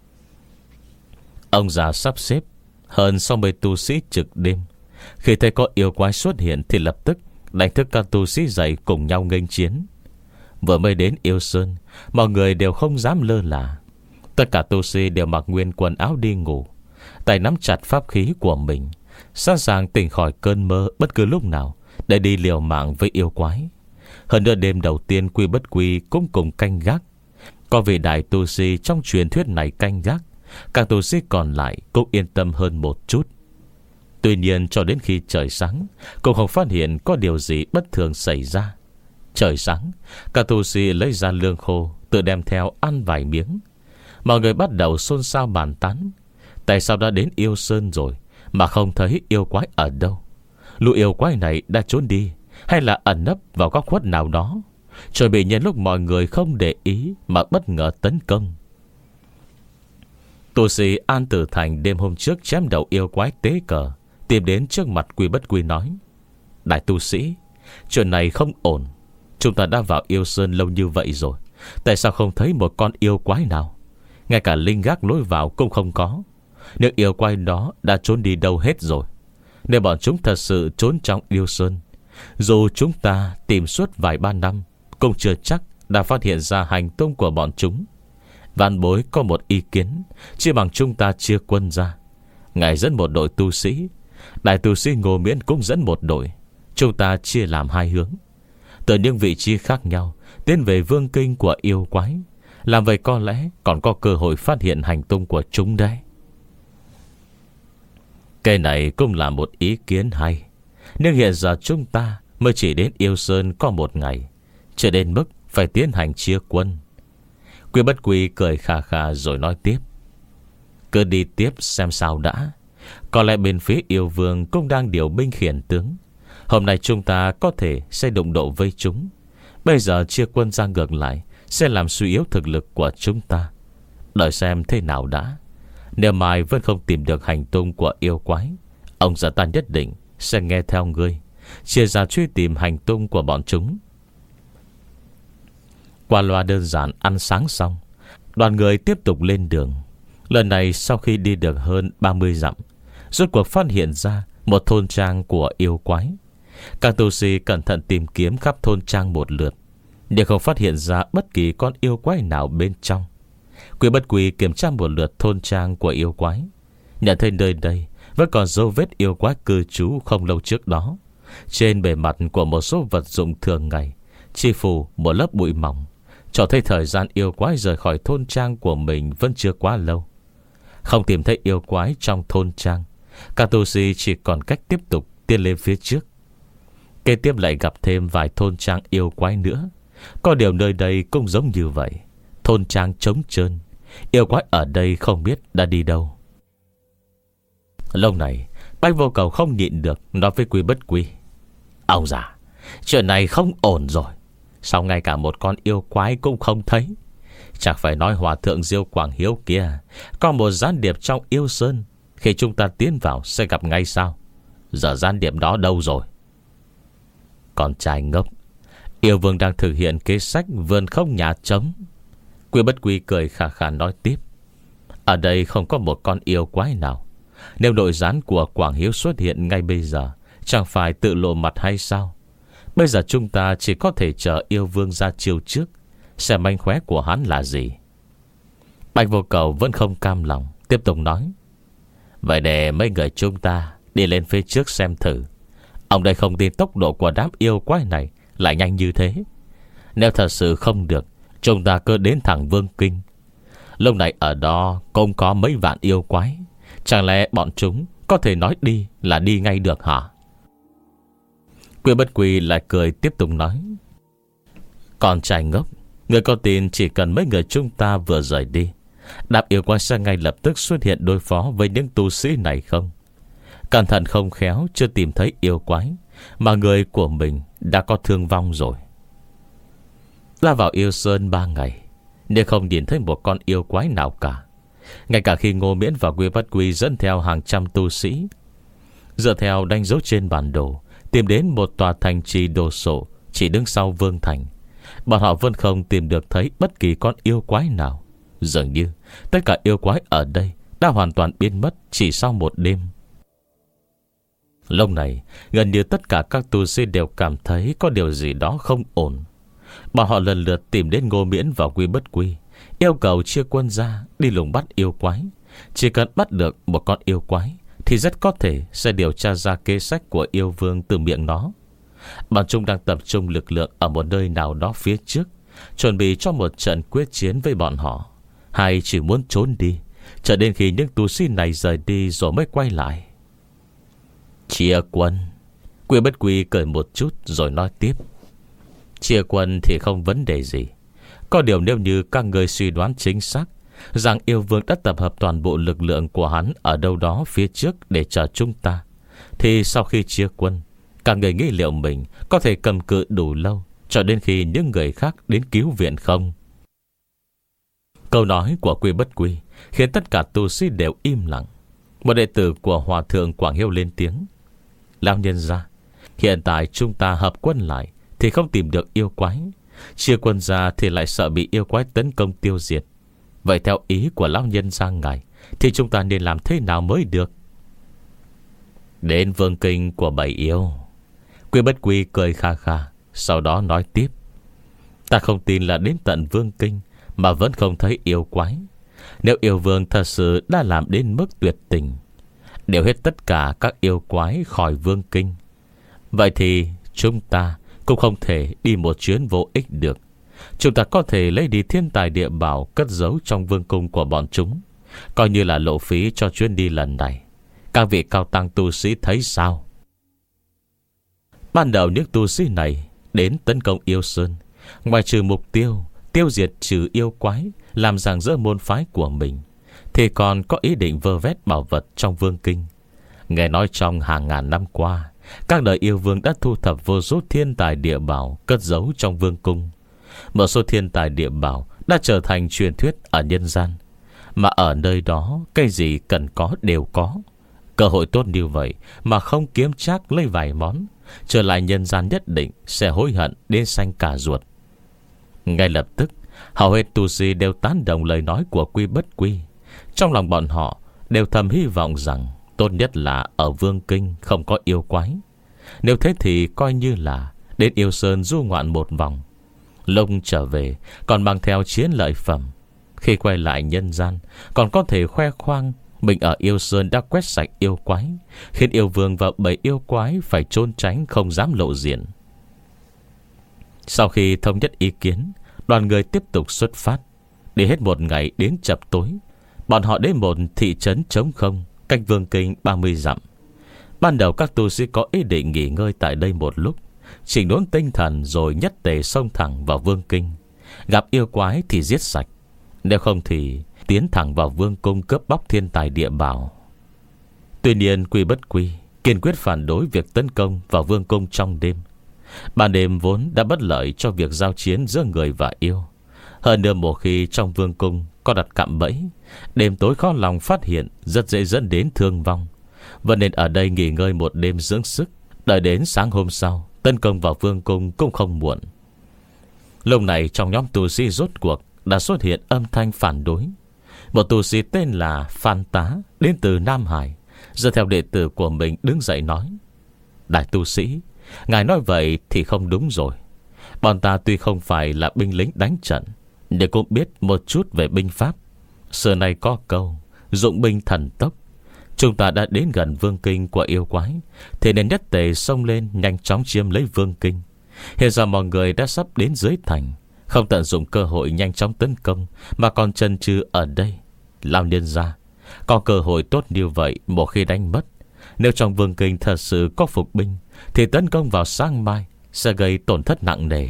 Ông già sắp xếp hơn sáu mươi tu sĩ trực đêm. Khi thấy có yêu quái xuất hiện thì lập tức đánh thức các tu sĩ dậy cùng nhau nghênh chiến. Vừa mới đến Yêu Sơn, mọi người đều không dám lơ là. Tất cả tu sĩ đều mặc nguyên quần áo đi ngủ, tay nắm chặt pháp khí của mình, sẵn sàng tỉnh khỏi cơn mơ bất cứ lúc nào để đi liều mạng với yêu quái. Hơn nữa đêm đầu tiên Quy Bất Quy cũng cùng canh gác. Có vị đại tu sĩ trong truyền thuyết này canh gác, các tu sĩ còn lại cũng yên tâm hơn một chút. Tuy nhiên cho đến khi trời sáng, cũng không phát hiện có điều gì bất thường xảy ra. Trời sáng, các tu sĩ lấy ra lương khô, tự đem theo ăn vài miếng. Mọi người bắt đầu xôn xao bàn tán. Tại sao đã đến Yêu Sơn rồi mà không thấy yêu quái ở đâu? Lũ yêu quái này đã trốn đi, hay là ẩn nấp vào góc khuất nào đó, rồi bị nhân lúc mọi người không để ý mà bất ngờ tấn công. Tu sĩ An Tử Thành đêm hôm trước chém đầu yêu quái tế cờ, tìm đến trước mặt Quy Bất Quy nói: đại tu sĩ, chuyện này không ổn. Chúng ta đã vào Yêu Sơn lâu như vậy rồi, tại sao không thấy một con yêu quái nào? Ngay cả linh gác lối vào cũng không có. Những yêu quái đó đã trốn đi đâu hết rồi? Nếu bọn chúng thật sự trốn trong Yêu Sơn, dù chúng ta tìm suốt vài ba năm cũng chưa chắc đã phát hiện ra hành tung của bọn chúng. Vạn bối có một ý kiến, chỉ bằng chúng ta chia quân ra. Ngài dẫn một đội tu sĩ, đại tu sĩ Ngô Miễn cũng dẫn một đội. Chúng ta chia làm hai hướng, từ những vị trí khác nhau tiến về vương kinh của yêu quái. Làm vậy có lẽ còn có cơ hội phát hiện hành tung của chúng đấy. Cái này cũng là một ý kiến hay, nhưng hiện giờ chúng ta mới chỉ đến Yêu Sơn có một ngày, chưa đến mức phải tiến hành chia quân. Quy Bất Quy cười khà khà rồi nói tiếp: cứ đi tiếp xem sao đã. Có lẽ bên phía yêu vương cũng đang điều binh khiển tướng. Hôm nay chúng ta có thể sẽ đụng độ với chúng. Bây giờ chia quân ra ngược lại sẽ làm suy yếu thực lực của chúng ta. Đợi xem thế nào đã. Nếu mai vẫn không tìm được hành tung của yêu quái, ông già ta nhất định sẽ nghe theo ngươi, chia ra truy tìm hành tung của bọn chúng. Qua loa đơn giản ăn sáng xong, đoàn người tiếp tục lên đường. Lần này sau khi đi được hơn ba mươi dặm, rốt cuộc phát hiện ra một thôn trang của yêu quái. Các tu sĩ cẩn thận tìm kiếm khắp thôn trang một lượt, nhưng không phát hiện ra bất kỳ con yêu quái nào bên trong. Quy Bất Quy kiểm tra một lượt thôn trang của yêu quái, nhận thấy nơi đây vẫn còn dấu vết yêu quái cư trú không lâu trước đó. Trên bề mặt của một số vật dụng thường ngày chi phủ một lớp bụi mỏng, cho thấy thời gian yêu quái rời khỏi thôn trang của mình vẫn chưa quá lâu. Không tìm thấy yêu quái trong thôn trang, các tu sĩ chỉ còn cách tiếp tục tiến lên phía trước. Kế tiếp lại gặp thêm vài thôn trang yêu quái nữa. Có điều nơi đây cũng giống như vậy, thôn trang trống trơn, yêu quái ở đây không biết đã đi đâu. Lâu này Bách Vô Cầu không nhịn được nói với Quy Bất Quy: ông già, chuyện này không ổn rồi. Sao ngay cả một con yêu quái cũng không thấy? Chẳng phải nói hòa thượng Diêu Quảng Hiếu kia có một gián điệp trong Yêu Sơn, khi chúng ta tiến vào sẽ gặp ngay sao? Giờ gián điệp đó đâu rồi? Con trai ngốc, Yêu Vương đang thực hiện kế sách vườn không nhà trống. Quy Bất Quy cười khà khà nói tiếp. Ở đây không có một con yêu quái nào. Nếu nội gián của Quảng Hiếu xuất hiện ngay bây giờ, chẳng phải tự lộ mặt hay sao? Bây giờ chúng ta chỉ có thể chờ Yêu Vương ra chiêu trước, xem manh khóe của hắn là gì. Bạch Vô Cầu vẫn không cam lòng, tiếp tục nói. Vậy để mấy người chúng ta đi lên phía trước xem thử. Ông đây không tin tốc độ của đám yêu quái này lại nhanh như thế. Nếu thật sự không được, chúng ta cứ đến thẳng Vương Kinh. Lúc này ở đó cũng có mấy vạn yêu quái, chẳng lẽ bọn chúng có thể nói đi là đi ngay được hả? Quy Bất Quy lại cười tiếp tục nói. Con trai ngốc, người có tin chỉ cần mấy người chúng ta vừa rời đi, đám yêu quái sẽ ngay lập tức xuất hiện đối phó với những tu sĩ này không? Cẩn thận không khéo chưa tìm thấy yêu quái, mà người của mình đã có thương vong rồi. Ra vào Yêu Sơn ba ngày, nhưng không nhìn thấy một con yêu quái nào cả. Ngay cả khi Ngô Miễn và Quy Bất Quy dẫn theo hàng trăm tu sĩ, dựa theo đánh dấu trên bản đồ, tìm đến một tòa thành trì đồ sộ chỉ đứng sau Vương Thành, bọn họ vẫn không tìm được thấy bất kỳ con yêu quái nào. Dường như tất cả yêu quái ở đây đã hoàn toàn biến mất chỉ sau một đêm. Lúc này gần như tất cả các tu sĩ đều cảm thấy có điều gì đó không ổn. Bọn họ lần lượt tìm đến Ngô Miễn và Quy Bất Quy, yêu cầu chia quân ra đi lùng bắt yêu quái. Chỉ cần bắt được một con yêu quái thì rất có thể sẽ điều tra ra kế sách của yêu vương từ miệng nó. Bọn chúng đang tập trung lực lượng ở một nơi nào đó phía trước, chuẩn bị cho một trận quyết chiến với bọn họ, hay chỉ muốn trốn đi, chờ đến khi những tu sĩ này rời đi rồi mới quay lại. Chia quân. Quy Bất Quy cười một chút rồi nói tiếp. Chia quân thì không vấn đề gì. Có điều nếu như các người suy đoán chính xác rằng yêu vương đã tập hợp toàn bộ lực lượng của hắn ở đâu đó phía trước để chờ chúng ta, thì sau khi chia quân, các người nghĩ liệu mình có thể cầm cự đủ lâu cho đến khi những người khác đến cứu viện không? Câu nói của Quy Bất Quy khiến tất cả tu sĩ đều im lặng. Một đệ tử của Hòa thượng Quảng Hiếu lên tiếng. Lão nhân gia, hiện tại chúng ta hợp quân lại thì không tìm được yêu quái, chia quân ra thì lại sợ bị yêu quái tấn công tiêu diệt. Vậy theo ý của lão nhân gia ngài thì chúng ta nên làm thế nào mới được? Đến Vương Kinh của bảy yêu. Quy Bất Quy cười kha kha, sau đó nói tiếp. Ta không tin là đến tận Vương Kinh mà vẫn không thấy yêu quái. Nếu yêu vương thật sự đã làm đến mức tuyệt tình, đều hết tất cả các yêu quái khỏi Vương Kinh, vậy thì chúng ta cũng không thể đi một chuyến vô ích được. Chúng ta có thể lấy đi thiên tài địa bảo cất giấu trong vương cung của bọn chúng, coi như là lộ phí cho chuyến đi lần này. Các vị cao tăng tu sĩ thấy sao? Ban đầu những tu sĩ này đến tấn công Yêu Sơn, ngoài trừ mục tiêu tiêu diệt trừ yêu quái, làm rạng rỡ môn phái của mình, thì còn có ý định vơ vét bảo vật trong Vương Kinh. Nghe nói trong hàng ngàn năm qua, các đời yêu vương đã thu thập vô số thiên tài địa bảo cất giấu trong vương cung. Một số thiên tài địa bảo đã trở thành truyền thuyết ở nhân gian, mà ở nơi đó cái gì cần có đều có. Cơ hội tốt như vậy mà không kiếm trác lấy vài món, trở lại nhân gian nhất định sẽ hối hận đến xanh cả ruột. Ngay lập tức, hầu hết tu sĩ đều tán đồng lời nói của Quy Bất Quy. Trong lòng bọn họ đều thầm hy vọng rằng tốt nhất là ở Vương Kinh không có yêu quái. Nếu thế thì coi như là đến Yêu Sơn du ngoạn một vòng, lúc trở về còn mang theo chiến lợi phẩm. Khi quay lại nhân gian còn có thể khoe khoang mình ở Yêu Sơn đã quét sạch yêu quái, khiến yêu vương và bảy yêu quái phải trốn tránh không dám lộ diện. Sau khi thống nhất ý kiến, đoàn người tiếp tục xuất phát. Đi hết một ngày đến chập tối, bọn họ đến một thị trấn trống không cách Vương Kinh ba mươi dặm. Ban đầu các tu sĩ có ý định nghỉ ngơi tại đây một lúc, chỉnh đốn tinh thần rồi nhất tề xông thẳng vào Vương Kinh. Gặp yêu quái thì giết sạch, nếu không thì tiến thẳng vào vương cung cướp bóc thiên tài địa bảo. Tuy nhiên Quy Bất Quy kiên quyết phản đối việc tấn công vào vương cung trong đêm. Ban đêm vốn đã bất lợi cho việc giao chiến giữa người và yêu. Hơn nữa một khi trong vương cung có đặt cạm bẫy, đêm tối khó lòng phát hiện, rất dễ dẫn đến thương vong. Vậy nên ở đây nghỉ ngơi một đêm dưỡng sức, đợi đến sáng hôm sau tấn công vào vương cung cũng không muộn. Lúc này trong nhóm tu sĩ rốt cuộc đã xuất hiện âm thanh phản đối. Một tu sĩ tên là Phan Tá, đến từ Nam Hải, dẫn theo đệ tử của mình đứng dậy nói: Đại tu sĩ, ngài nói vậy thì không đúng rồi. Bọn ta tuy không phải là binh lính đánh trận, nhưng cũng biết một chút về binh pháp. Xưa nay có câu dụng binh thần tốc. Chúng ta đã đến gần vương kinh của yêu quái, thế nên nhất tề xông lên nhanh chóng chiếm lấy vương kinh. Hiện giờ mọi người đã sắp đến dưới thành, không tận dụng cơ hội nhanh chóng tấn công, mà còn chần chừ ở đây. Lao nhân ra, có cơ hội tốt như vậy một khi đánh mất, nếu trong vương kinh thật sự có phục binh, thì tấn công vào sáng mai sẽ gây tổn thất nặng nề.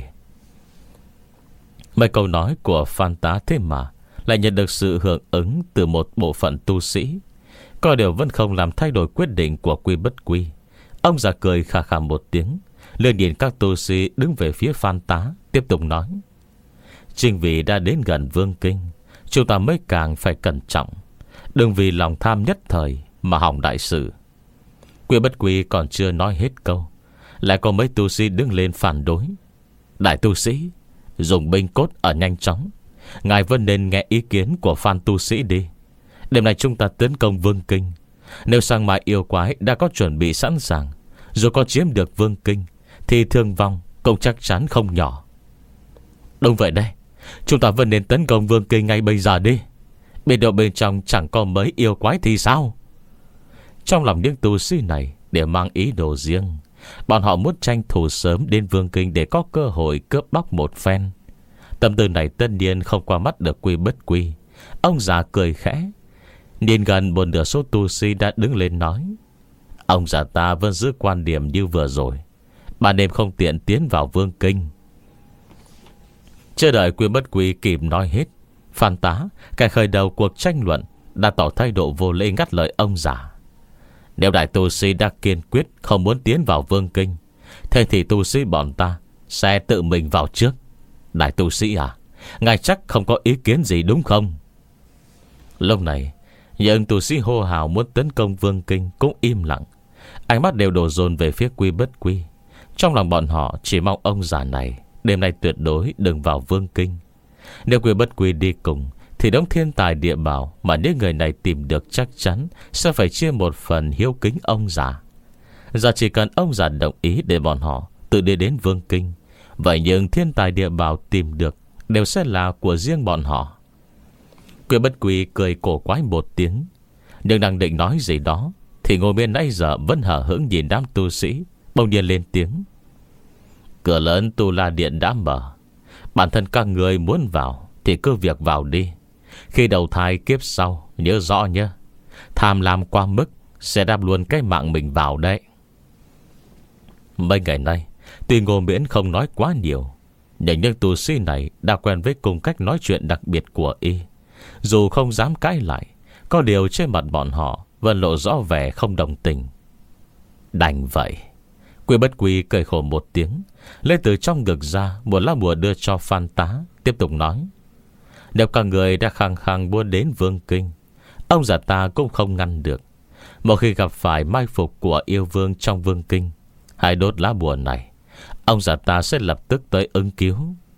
Mấy câu nói của Phan Tá thế mà lại nhận được sự hưởng ứng từ một bộ phận tu sĩ. Có điều vẫn không làm thay đổi quyết định của Quy Bất Quy. Ông già cười khà khà một tiếng, liền nhìn các tu sĩ đứng về phía Phan Tá, tiếp tục nói: Chính vì đã đến gần vương kinh, chúng ta mới càng phải cẩn trọng, đừng vì lòng tham nhất thời mà hỏng đại sự. Quy Bất Quy còn chưa nói hết câu, lại có mấy tu sĩ đứng lên phản đối: Đại tu sĩ, dùng binh cốt ở nhanh chóng, ngài vẫn nên nghe ý kiến của Phan tu sĩ đi. Đêm nay chúng ta tấn công vương kinh, nếu sang mai yêu quái đã có chuẩn bị sẵn sàng, dù có chiếm được vương kinh, thì thương vong cũng chắc chắn không nhỏ. Đúng vậy đây, chúng ta vẫn nên tấn công vương kinh ngay bây giờ đi. Biết đâu bên trong chẳng có mấy yêu quái thì sao? Trong lòng những tu sĩ này để mang ý đồ riêng, bọn họ muốn tranh thủ sớm đến vương kinh để có cơ hội cướp bóc một phen. Tâm tư này tất nhiên không qua mắt được Quy Bất Quy. Ông già cười khẽ, nhìn gần một nửa số tu sĩ đã đứng lên nói: Ông già ta vẫn giữ quan điểm như vừa rồi, ban đêm không tiện tiến vào vương kinh. Chưa đợi Quy Bất Quy kịp nói hết, Phan Tá, kẻ khởi đầu cuộc tranh luận, đã tỏ thái độ vô lễ ngắt lời ông già: Nếu đại tu sĩ đã kiên quyết không muốn tiến vào vương kinh, thế thì tu sĩ bọn ta sẽ tự mình vào trước. Đại tu sĩ à, ngài chắc không có ý kiến gì đúng không? Lúc này những tu sĩ hô hào muốn tấn công vương kinh cũng im lặng, ánh mắt đều đổ dồn về phía Quy Bất Quy. Trong lòng bọn họ chỉ mong ông già này đêm nay tuyệt đối đừng vào vương kinh. Nếu Quy Bất Quy đi cùng, thì đống thiên tài địa bảo mà những người này tìm được chắc chắn sẽ phải chia một phần hiếu kính ông già. Giờ chỉ cần ông già đồng ý để bọn họ tự đi đến vương kinh, vậy những thiên tài địa bảo tìm được đều sẽ là của riêng bọn họ. Quy Bất Quy cười cổ quái một tiếng, nhưng đang định nói gì đó thì ngồi bên nãy giờ vẫn hờ hững nhìn đám tu sĩ, bỗng nhiên lên tiếng: Cửa lớn Tu La Điện đã mở, bản thân các người muốn vào thì cứ việc vào đi. Khi đầu thai kiếp sau, nhớ rõ nhé, tham lam qua mức sẽ đáp luôn cái mạng mình vào đấy. Mấy ngày nay tuy Ngô Miễn không nói quá nhiều, nhưng những tu sĩ này đã quen với cùng cách nói chuyện đặc biệt của y. Dù không dám cãi lại, có điều trên mặt bọn họ vẫn lộ rõ vẻ không đồng tình. Đành vậy. Quy Bất Quy cười khổ một tiếng, lấy từ trong ngực ra một lá bùa đưa cho Phan Tá, tiếp tục nói: Nếu cả người đã khăng khăng muốn đến vương kinh, ông già ta cũng không ngăn được. Một khi gặp phải mai phục của yêu vương trong vương kinh, hãy đốt lá bùa này, ông già ta sẽ lập tức tới ứng cứu.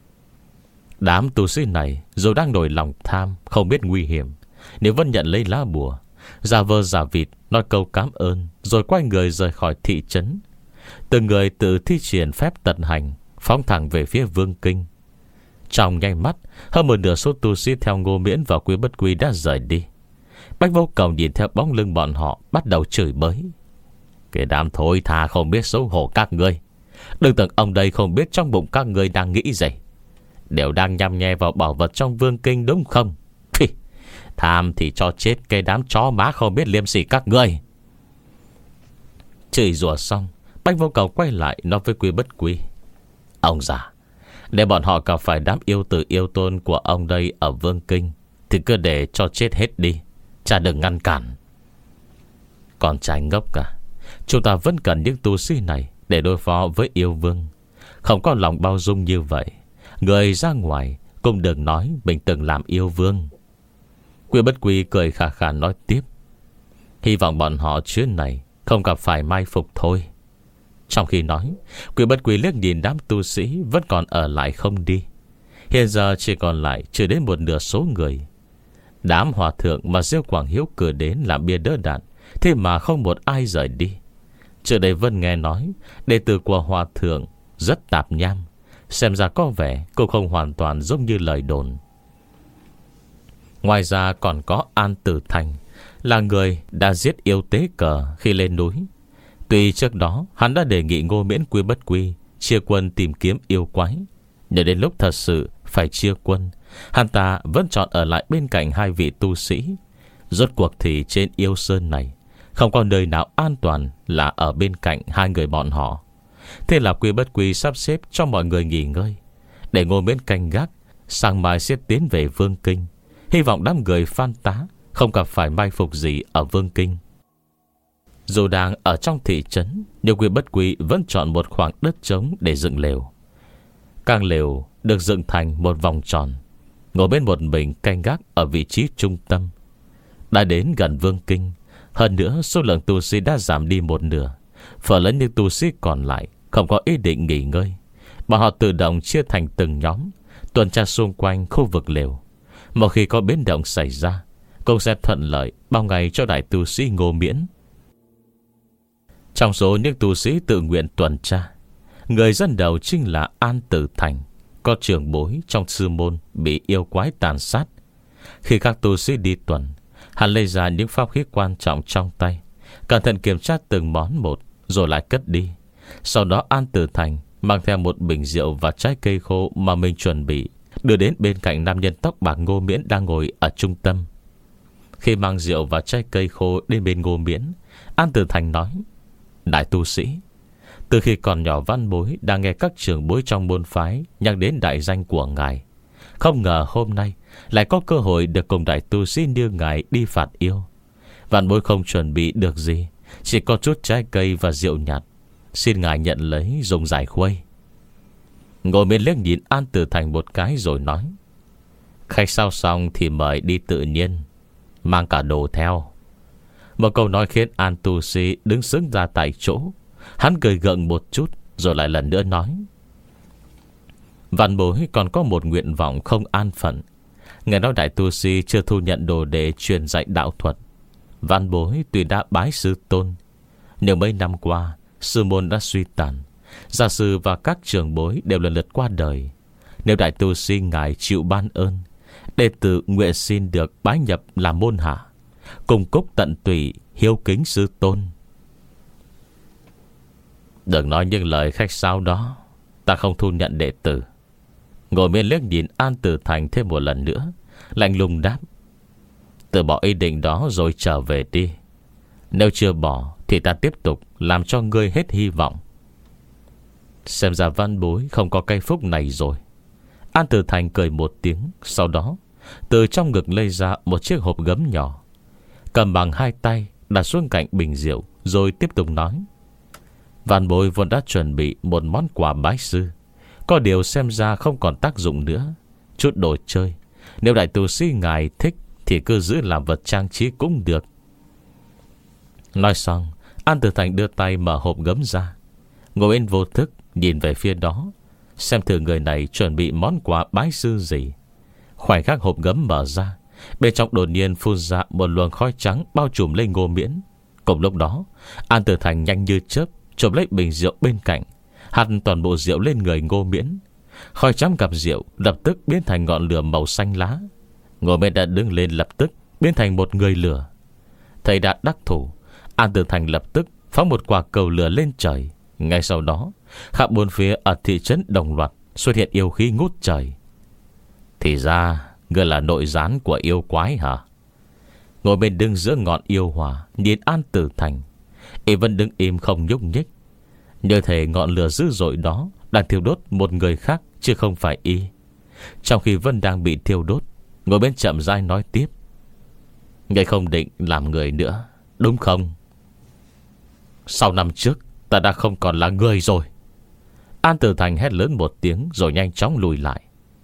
Đám tu sĩ này dù đang nổi lòng tham, không biết nguy hiểm, nếu vẫn nhận lấy lá bùa, giả vờ giả vịt nói câu cảm ơn, rồi quay người rời khỏi thị trấn. Từng người tự thi triển phép tận hành, phóng thẳng về phía vương kinh. Trong nháy mắt, hơn một nửa số tu sĩ theo Ngô Miễn và Quy Bất Quy đã rời đi. Bách Vô Cầu nhìn theo bóng lưng bọn họ, bắt đầu chửi bới: Cái đám thối tha không biết xấu hổ các ngươi, đừng tưởng ông đây không biết trong bụng các ngươi đang nghĩ gì. Đều đang nhăm nhe vào bảo vật trong vương kinh đúng không? Thì, tham thì cho chết cái đám chó má không biết liêm sỉ các ngươi. Chửi rủa xong, Bách Vô Cầu quay lại nói với Quy Bất Quy: Ông già, để bọn họ gặp phải đám yêu tử yêu tôn của ông đây ở vương kinh, thì cứ để cho chết hết đi, chả đừng ngăn cản. Còn trai ngốc cả, chúng ta vẫn cần những tu sĩ này để đối phó với yêu vương. Không có lòng bao dung như vậy, người ra ngoài cũng đừng nói mình từng làm yêu vương. Quy Bất Quy cười khà khà nói tiếp: Hy vọng bọn họ chuyến này không gặp phải mai phục thôi. Trong khi nói, Quy Bất Quy liếc nhìn đám tu sĩ vẫn còn ở lại không đi. Hiện giờ chỉ còn lại chưa đến một nửa số người. Đám hòa thượng mà Diêu Quảng Hiếu cử đến làm bia đỡ đạn, thế mà không một ai rời đi. Trước đây Vân nghe nói đệ tử của hòa thượng rất tạp nham, xem ra có vẻ cũng không hoàn toàn giống như lời đồn. Ngoài ra còn có An Tử Thành, là người đã giết yêu Tế Cờ khi lên núi. Tuy trước đó hắn đã đề nghị Ngô Miễn Quy Bất Quy chia quân tìm kiếm yêu quái, nhưng đến lúc thật sự phải chia quân, hắn ta vẫn chọn ở lại bên cạnh hai vị tu sĩ. Rốt cuộc thì trên yêu sơn này không có nơi nào an toàn là ở bên cạnh hai người bọn họ. Thế là Quy Bất Quy sắp xếp cho mọi người nghỉ ngơi, để Ngô Miễn canh gác, sáng mai sẽ tiến về Vương Kinh, hy vọng đám người Phan Tá không gặp phải mai phục gì ở Vương Kinh. Dù đang ở trong thị trấn, nhưng Quy Bất Quy vẫn chọn một khoảng đất trống để dựng lều. Càng lều được dựng thành một vòng tròn, ngồi bên một mình canh gác ở vị trí trung tâm. Đã đến gần Vương Kinh, hơn nữa số lượng tu sĩ đã giảm đi một nửa, phần lớn những tu sĩ còn lại không có ý định nghỉ ngơi. Bọn họ tự động chia thành từng nhóm, tuần tra xung quanh khu vực lều. Một khi có biến động xảy ra, cũng sẽ thuận lợi bao ngày cho đại tu sĩ Ngô Miễn. Trong số những tu sĩ tự nguyện tuần tra, người dẫn đầu chính là An Tử Thành, có trưởng bối trong sư môn bị yêu quái tàn sát. Khi các tu sĩ đi tuần, hắn lấy ra những pháp khí quan trọng trong tay, cẩn thận kiểm tra từng món một, rồi lại cất đi. Sau đó An Tử Thành mang theo một bình rượu và trái cây khô mà mình chuẩn bị, đưa đến bên cạnh nam nhân tóc bạc Ngô Miễn đang ngồi ở trung tâm. Khi mang rượu và trái cây khô đến bên Ngô Miễn, An Tử Thành nói: Đại tu sĩ, từ khi còn nhỏ Văn Bối đã nghe các trưởng bối trong môn phái nhắc đến đại danh của ngài. Không ngờ hôm nay lại có cơ hội được cùng đại tu sĩ như ngài đi phạt yêu. Văn Bối không chuẩn bị được gì, chỉ có chút trái cây và rượu nhạt, xin ngài nhận lấy dùng giải khuây. Ngồi bên liếc nhìn An Tử Thành một cái rồi nói: Khách sao xong thì mời đi tự nhiên, mang cả đồ theo. Một câu nói khiến An tu sĩ đứng sững ra tại chỗ. Hắn cười gượng một chút, rồi lại lần nữa nói: Văn Bối còn có một nguyện vọng không an phận. Nghe nói đại tu sĩ chưa thu nhận đồ để truyền dạy đạo thuật. Văn Bối tuy đã bái sư tôn, nhưng mấy năm qua sư môn đã suy tàn, gia sư và các trưởng bối đều lần lượt qua đời. Nếu đại tu sĩ ngài chịu ban ơn, đệ tử nguyện xin được bái nhập làm môn hạ, cùng cúc tận tụy hiếu kính sư tôn. Đừng nói những lời khách sáo đó, ta không thu nhận đệ tử. Ngồi bên liếc nhìn An Tử Thành thêm một lần nữa, lạnh lùng đáp: Từ bỏ ý định đó rồi trở về đi. Nếu chưa bỏ thì ta tiếp tục làm cho ngươi hết hy vọng. Xem ra Văn Bối không có cây phúc này rồi. An Tử Thành cười một tiếng, sau đó từ trong ngực lấy ra một chiếc hộp gấm nhỏ, cầm bằng hai tay đặt xuống cạnh bình rượu, rồi tiếp tục nói: Văn Bối vốn đã chuẩn bị một món quà bái sư, có điều xem ra không còn tác dụng nữa. Chút đồ chơi, nếu đại tu sĩ ngài thích thì cứ giữ làm vật trang trí cũng được. Nói xong, An Tử Thành đưa tay mở hộp gấm ra. Ngồi bên vô thức nhìn về phía đó, xem thử người này chuẩn bị món quà bái sư gì. Khoảnh khắc hộp gấm mở ra, bên trong đột nhiên phun ra một luồng khói trắng bao trùm lên Ngô Miễn. Cùng lúc đó, An Tử Thành nhanh như chớp chộp lấy bình rượu bên cạnh, hắt toàn bộ rượu lên người Ngô Miễn. Khói trắng gặp rượu lập tức biến thành ngọn lửa màu xanh lá. Ngô Miễn đã đứng lên lập tức biến thành một người lửa. Thầy đã đắc thủ, An Tử Thành lập tức phóng một quả cầu lửa lên trời. Ngay sau đó, khắp bốn phía ở thị trấn đồng loạt xuất hiện yêu khí ngút trời. Thì ra ngươi là nội gián của yêu quái hả? Ngồi bên đứng giữa ngọn yêu hỏa, nhìn An Tử Thành, y vẫn đứng im không nhúc nhích, như thể ngọn lửa dữ dội đó đang thiêu đốt một người khác chứ không phải y. Trong khi Vân đang bị thiêu đốt, ngồi bên chậm rãi nói tiếp: Ngươi không định làm người nữa, đúng không? Sau năm trước ta đã không còn là người rồi. An Tử Thành hét lớn một tiếng rồi nhanh chóng lùi lại.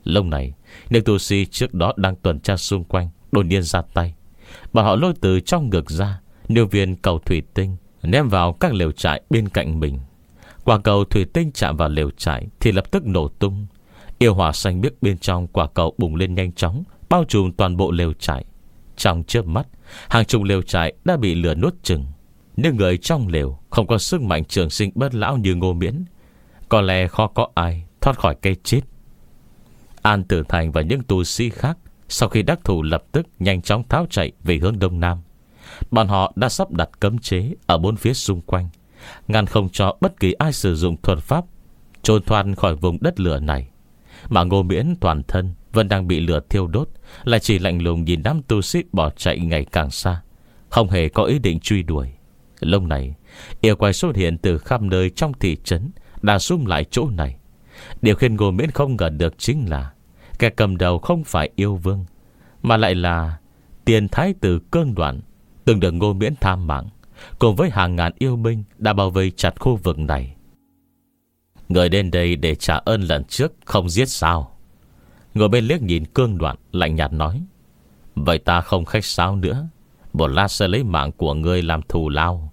Lúc này những tu sĩ trước đó đang tuần tra xung quanh đột nhiên ra tay. Bọn họ lôi từ trong ngực ra nhiều viên cầu thủy tinh, ném vào các lều trại bên cạnh mình. Quả cầu thủy tinh chạm vào lều trại thì lập tức nổ tung. Yêu hỏa xanh biếc bên trong quả cầu bùng lên nhanh chóng, bao trùm toàn bộ lều trại. Trong chớp mắt, hàng chục lều trại đã bị lửa nuốt chửng. Nhưng người trong lều không có sức mạnh trường sinh bất lão như Ngô Miễn, có lẽ khó có ai thoát khỏi cái chết. An Tử Thành và những tu sĩ khác sau khi đắc thủ lập tức nhanh chóng tháo chạy về hướng đông nam. Bọn họ đã sắp đặt cấm chế ở bốn phía xung quanh, ngăn không cho bất kỳ ai sử dụng thuật pháp trốn thoát khỏi vùng đất lửa này. Mà Ngô Miễn toàn thân vẫn đang bị lửa thiêu đốt, lại chỉ lạnh lùng nhìn đám tu sĩ bỏ chạy ngày càng xa, không hề có ý định truy đuổi. Lúc này yêu quái xuất hiện từ khắp nơi trong thị trấn, đã sum lại chỗ này. Điều khiến Ngô Miễn không ngờ được chính là kẻ cầm đầu không phải yêu vương, mà lại là tiền thái tử Cương Đoạn, từng được Ngô Miễn tham mạng, cùng với hàng ngàn yêu binh đã bao vây chặt khu vực này. Người đến đây để trả ơn lần trước không giết sao? Ngồi bên liếc nhìn Cương Đoạn, lạnh nhạt nói: vậy ta không khách sáo nữa, một lát sẽ lấy mạng của ngươi làm thù lao.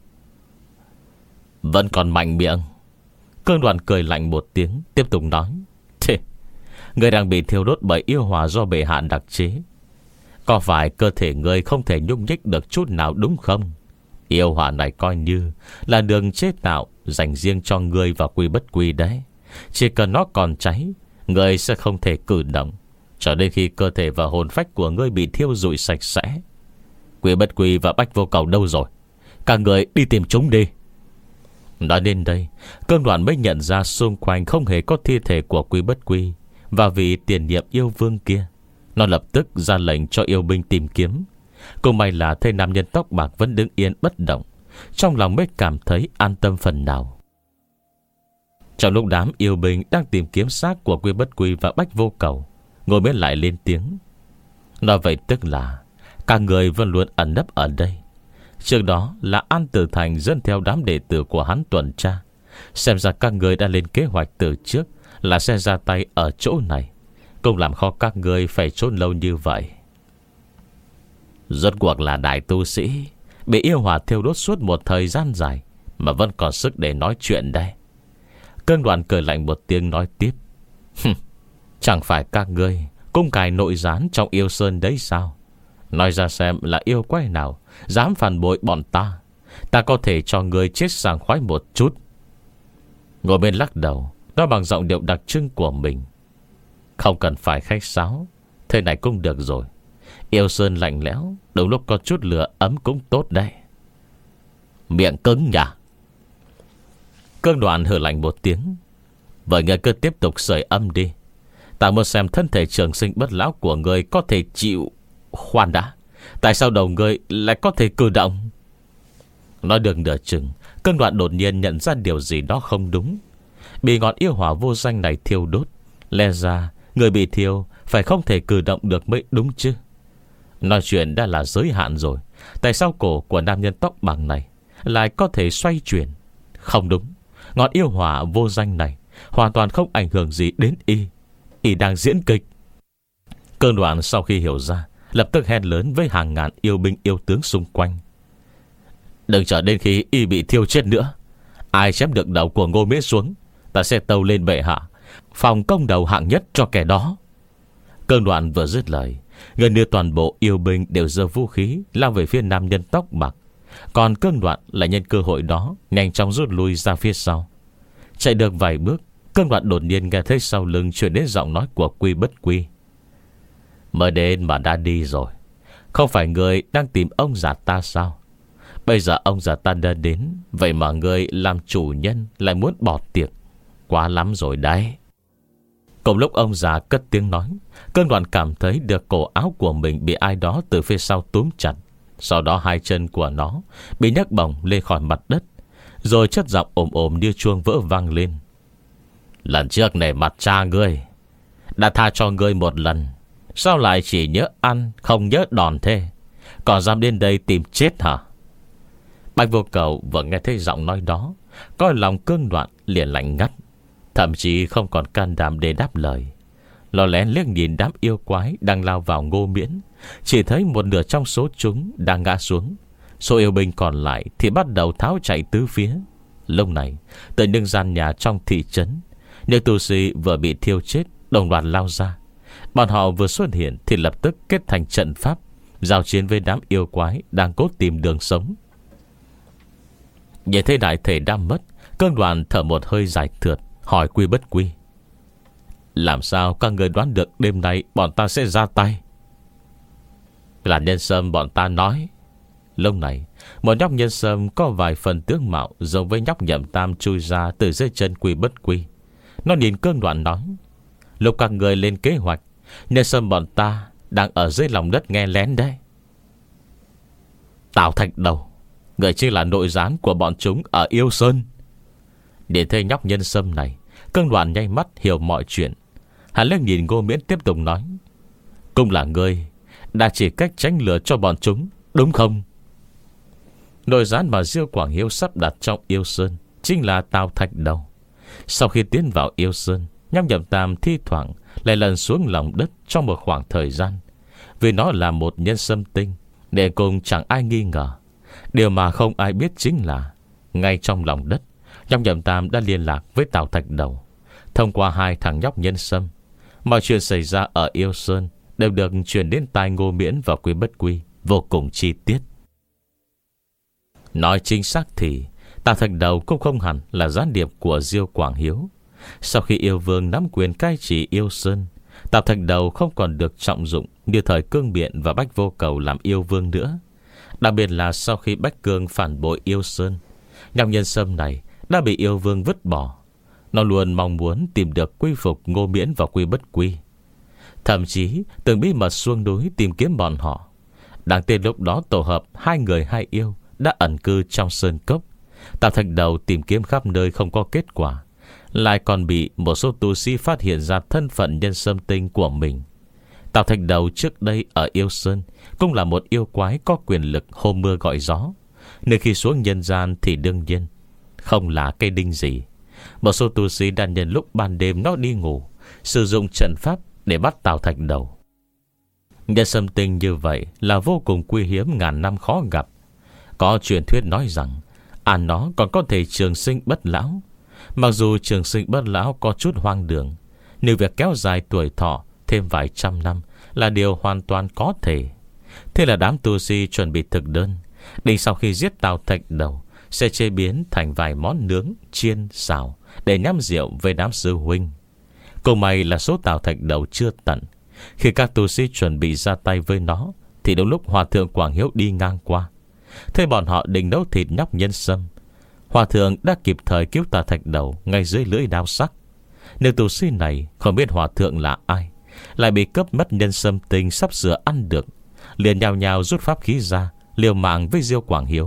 Vẫn còn mạnh miệng. Cương Đoạn cười lạnh một tiếng, tiếp tục nói: thế, ngươi đang bị thiêu đốt bởi yêu hỏa do bệ hạ đặc chế. Có phải cơ thể ngươi không thể nhúc nhích được chút nào đúng không? Yêu hỏa này coi như là đường chế tạo dành riêng cho ngươi và Quy Bất Quy đấy. Chỉ cần nó còn cháy, ngươi sẽ không thể cử động cho đến khi cơ thể và hồn phách của ngươi bị thiêu rụi sạch sẽ. Quy Bất Quy và Bách Vô Cầu đâu rồi? Các người đi tìm chúng đi. Nói đến đây, Cương Đoạn mới nhận ra xung quanh không hề có thi thể của Quy Bất Quy và vị tiền nhiệm yêu vương kia. Nó lập tức ra lệnh cho yêu binh tìm kiếm. Cũng may là thấy nam nhân tóc bạc vẫn đứng yên bất động, trong lòng mới cảm thấy an tâm phần nào. Trong lúc đám yêu binh đang tìm kiếm xác của Quy Bất Quy và Bách Vô Cầu, Ngô Miễn lại lên tiếng. Nói vậy tức là các người vẫn luôn ẩn nấp ở đây. Trước đó là An Tử Thành dẫn theo đám đệ tử của hắn tuần tra. Xem ra các người đã lên kế hoạch từ trước là sẽ ra tay ở chỗ này, cũng làm khó các người phải trốn lâu như vậy. Rốt cuộc là đại tu sĩ bị yêu hỏa thiêu đốt suốt một thời gian dài mà vẫn còn sức để nói chuyện đây. Cương Đoạn cười lạnh một tiếng nói tiếp: chẳng phải các ngươi cung cài nội gián trong yêu sơn đấy sao? Nói ra xem là yêu quái nào dám phản bội bọn ta, ta có thể cho ngươi chết sảng khoái một chút. Ngồi bên lắc đầu, nói bằng giọng điệu đặc trưng của mình: không cần phải khách sáo, thế này cũng được rồi. Yêu sơn lạnh lẽo, đúng lúc có chút lửa ấm cũng tốt đấy. Miệng cứng nhỉ? Cương Đoạn hừ lạnh một tiếng: vậy ngươi cứ tiếp tục sưởi âm đi, ta muốn xem thân thể trường sinh bất lão của ngươi có thể chịu. Khoan đã, tại sao đầu ngươi lại có thể cử động? Nói được nửa chừng, Cương Đoạn đột nhiên nhận ra điều gì đó không đúng. Bị ngọn yêu hỏa vô danh này thiêu đốt, lẽ ra người bị thiêu phải không thể cử động được mới đúng chứ. Nói chuyện đã là giới hạn rồi, tại sao cổ của nam nhân tóc bạc này lại có thể xoay chuyển? Không đúng, ngọn yêu hỏa vô danh này hoàn toàn không ảnh hưởng gì đến y. Y đang diễn kịch. Cương Đoạn sau khi hiểu ra, lập tức hét lớn với hàng ngàn yêu binh yêu tướng xung quanh: đừng chờ đến khi y bị thiêu chết nữa. Ai chém được đầu của Ngô Miễn xuống, ta sẽ tâu lên bệ hạ, phòng công đầu hạng nhất cho kẻ đó. Cương Đoạn vừa dứt lời, gần như toàn bộ yêu binh đều giơ vũ khí lao về phía nam nhân tóc bạc. Còn Cương Đoạn lại nhân cơ hội đó nhanh chóng rút lui ra phía sau. Chạy được vài bước, Cương Đoạn đột nhiên nghe thấy sau lưng truyền đến giọng nói của Quy Bất Quy: mới đến mà đã đi rồi, không phải người đang tìm ông già ta sao? Bây giờ ông già ta đã đến, vậy mà người làm chủ nhân lại muốn bỏ tiệc, quá lắm rồi đấy. Cùng lúc ông già cất tiếng nói, Cương Đoạn cảm thấy được cổ áo của mình bị ai đó từ phía sau túm chặt. Sau đó hai chân của nó bị nhấc bổng lên khỏi mặt đất, rồi chất giọng ồm ồm như chuông vỡ vang lên: lần trước nể mặt cha ngươi, đã tha cho ngươi một lần, sao lại chỉ nhớ ăn không nhớ đòn thế? Còn dám đến đây tìm chết hả? Bạch Vô Cầu vừa nghe thấy giọng nói đó, coi lòng Cương Đoạn liền lạnh ngắt, thậm chí không còn can đảm để đáp lời. Lo lén liếc nhìn đám yêu quái đang lao vào Ngô Miễn, chỉ thấy một nửa trong số chúng đang ngã xuống. Số yêu binh còn lại thì bắt đầu tháo chạy tứ phía. Lúc này, từ những gian nhà trong thị trấn, những tu sĩ vừa bị thiêu chết đồng loạt lao ra. Bọn họ vừa xuất hiện thì lập tức kết thành trận pháp, giao chiến với đám yêu quái đang cố tìm đường sống. Nhìn thấy đại thể đã mất, Cương Đoàn thở một hơi dài thượt, hỏi Quy Bất Quy: làm sao các người đoán được đêm nay bọn ta sẽ ra tay? Là nhân sâm bọn ta nói. Lúc này, một nhóc nhân sâm có vài phần tướng mạo giống với nhóc Nhậm Tam chui ra từ dưới chân Quy Bất Quy. Nó nhìn Cương Đoàn nói: lúc các người lên kế hoạch, nhân sâm bọn ta đang ở dưới lòng đất nghe lén đấy. Tào Thạch Đầu, người chỉ là nội gián của bọn chúng ở Yêu Sơn. Để thấy nhóc nhân sâm này, Cương Đoàn nháy mắt hiểu mọi chuyện. Hắn liếc nhìn Ngô Miễn tiếp tục nói: cũng là ngươi đã chỉ cách tránh lửa cho bọn chúng, đúng không? Nội gián mà Diêu Quảng Hiếu sắp đặt trong Yêu Sơn chính là Tào Thạch Đầu. Sau khi tiến vào Yêu Sơn, nhóc Nhậm Tam thi thoảng lại lần xuống lòng đất trong một khoảng thời gian, vì nó là một nhân sâm tinh, để cùng chẳng ai nghi ngờ. Điều mà không ai biết chính là ngay trong lòng đất, nhóc Nhậm Tam đã liên lạc với Tào Thạch Đầu. Thông qua hai thằng nhóc nhân sâm, mọi chuyện xảy ra ở Yêu Sơn đều được truyền đến tai Ngô Miễn và Quy Bất Quy vô cùng chi tiết. Nói chính xác thì Tào Thạch Đầu cũng không hẳn là gián điệp của Diêu Quảng Hiếu. Sau khi yêu vương nắm quyền cai trị Yêu Sơn, Tào Thạch Đầu không còn được trọng dụng như thời Cương Biện và Bách Vô Cầu làm yêu vương nữa. Đặc biệt là sau khi Bách Cương phản bội Yêu Sơn, nhóc nhân sâm này đã bị yêu vương vứt bỏ. Nó luôn mong muốn tìm được quy phục Ngô Miễn và Quy Bất Quy, thậm chí từng bí mật xuống núi tìm kiếm bọn họ. Đáng tiếc lúc đó tổ hợp hai người hai yêu đã ẩn cư trong sơn cốc. Tào Thạch Đầu tìm kiếm khắp nơi không có kết quả, lại còn bị một số tu sĩ phát hiện ra thân phận nhân sâm tinh của mình. Tào Thạch Đầu trước đây ở Yêu Sơn cũng là một yêu quái có quyền lực hôm mưa gọi gió, nên khi xuống nhân gian thì đương nhiên không là cây đinh gì. Một số tu sĩ đã nhân lúc ban đêm nó đi ngủ, sử dụng trận pháp để bắt Tào Thạch Đầu. Nhân sâm tinh như vậy là vô cùng quý hiếm, ngàn năm khó gặp. Có truyền thuyết nói rằng ăn nó còn có thể trường sinh bất lão. Mặc dù trường sinh bất lão có chút hoang đường, nhưng việc kéo dài tuổi thọ thêm vài trăm năm là điều hoàn toàn có thể. Thế là đám tu sĩ chuẩn bị thực đơn, định sau khi giết Tào Thạch Đầu sẽ chế biến thành vài món nướng, chiên, xào để nhắm rượu với đám sư huynh. Câu may là số Tào Thạch Đầu chưa tận. Khi các tu sĩ chuẩn bị ra tay với nó thì đúng lúc Hòa Thượng Quảng Hiếu đi ngang qua. Thế bọn họ định nấu thịt nhóc nhân sâm. Hòa Thượng đã kịp thời cứu Tào Thạch Đầu ngay dưới lưỡi đao sắc. Nếu tu sĩ này không biết Hòa Thượng là ai, lại bị cướp mất nhân sâm tinh sắp sửa ăn được, liền nhào nhào rút pháp khí ra liều mạng với Diêu Quảng Hiếu.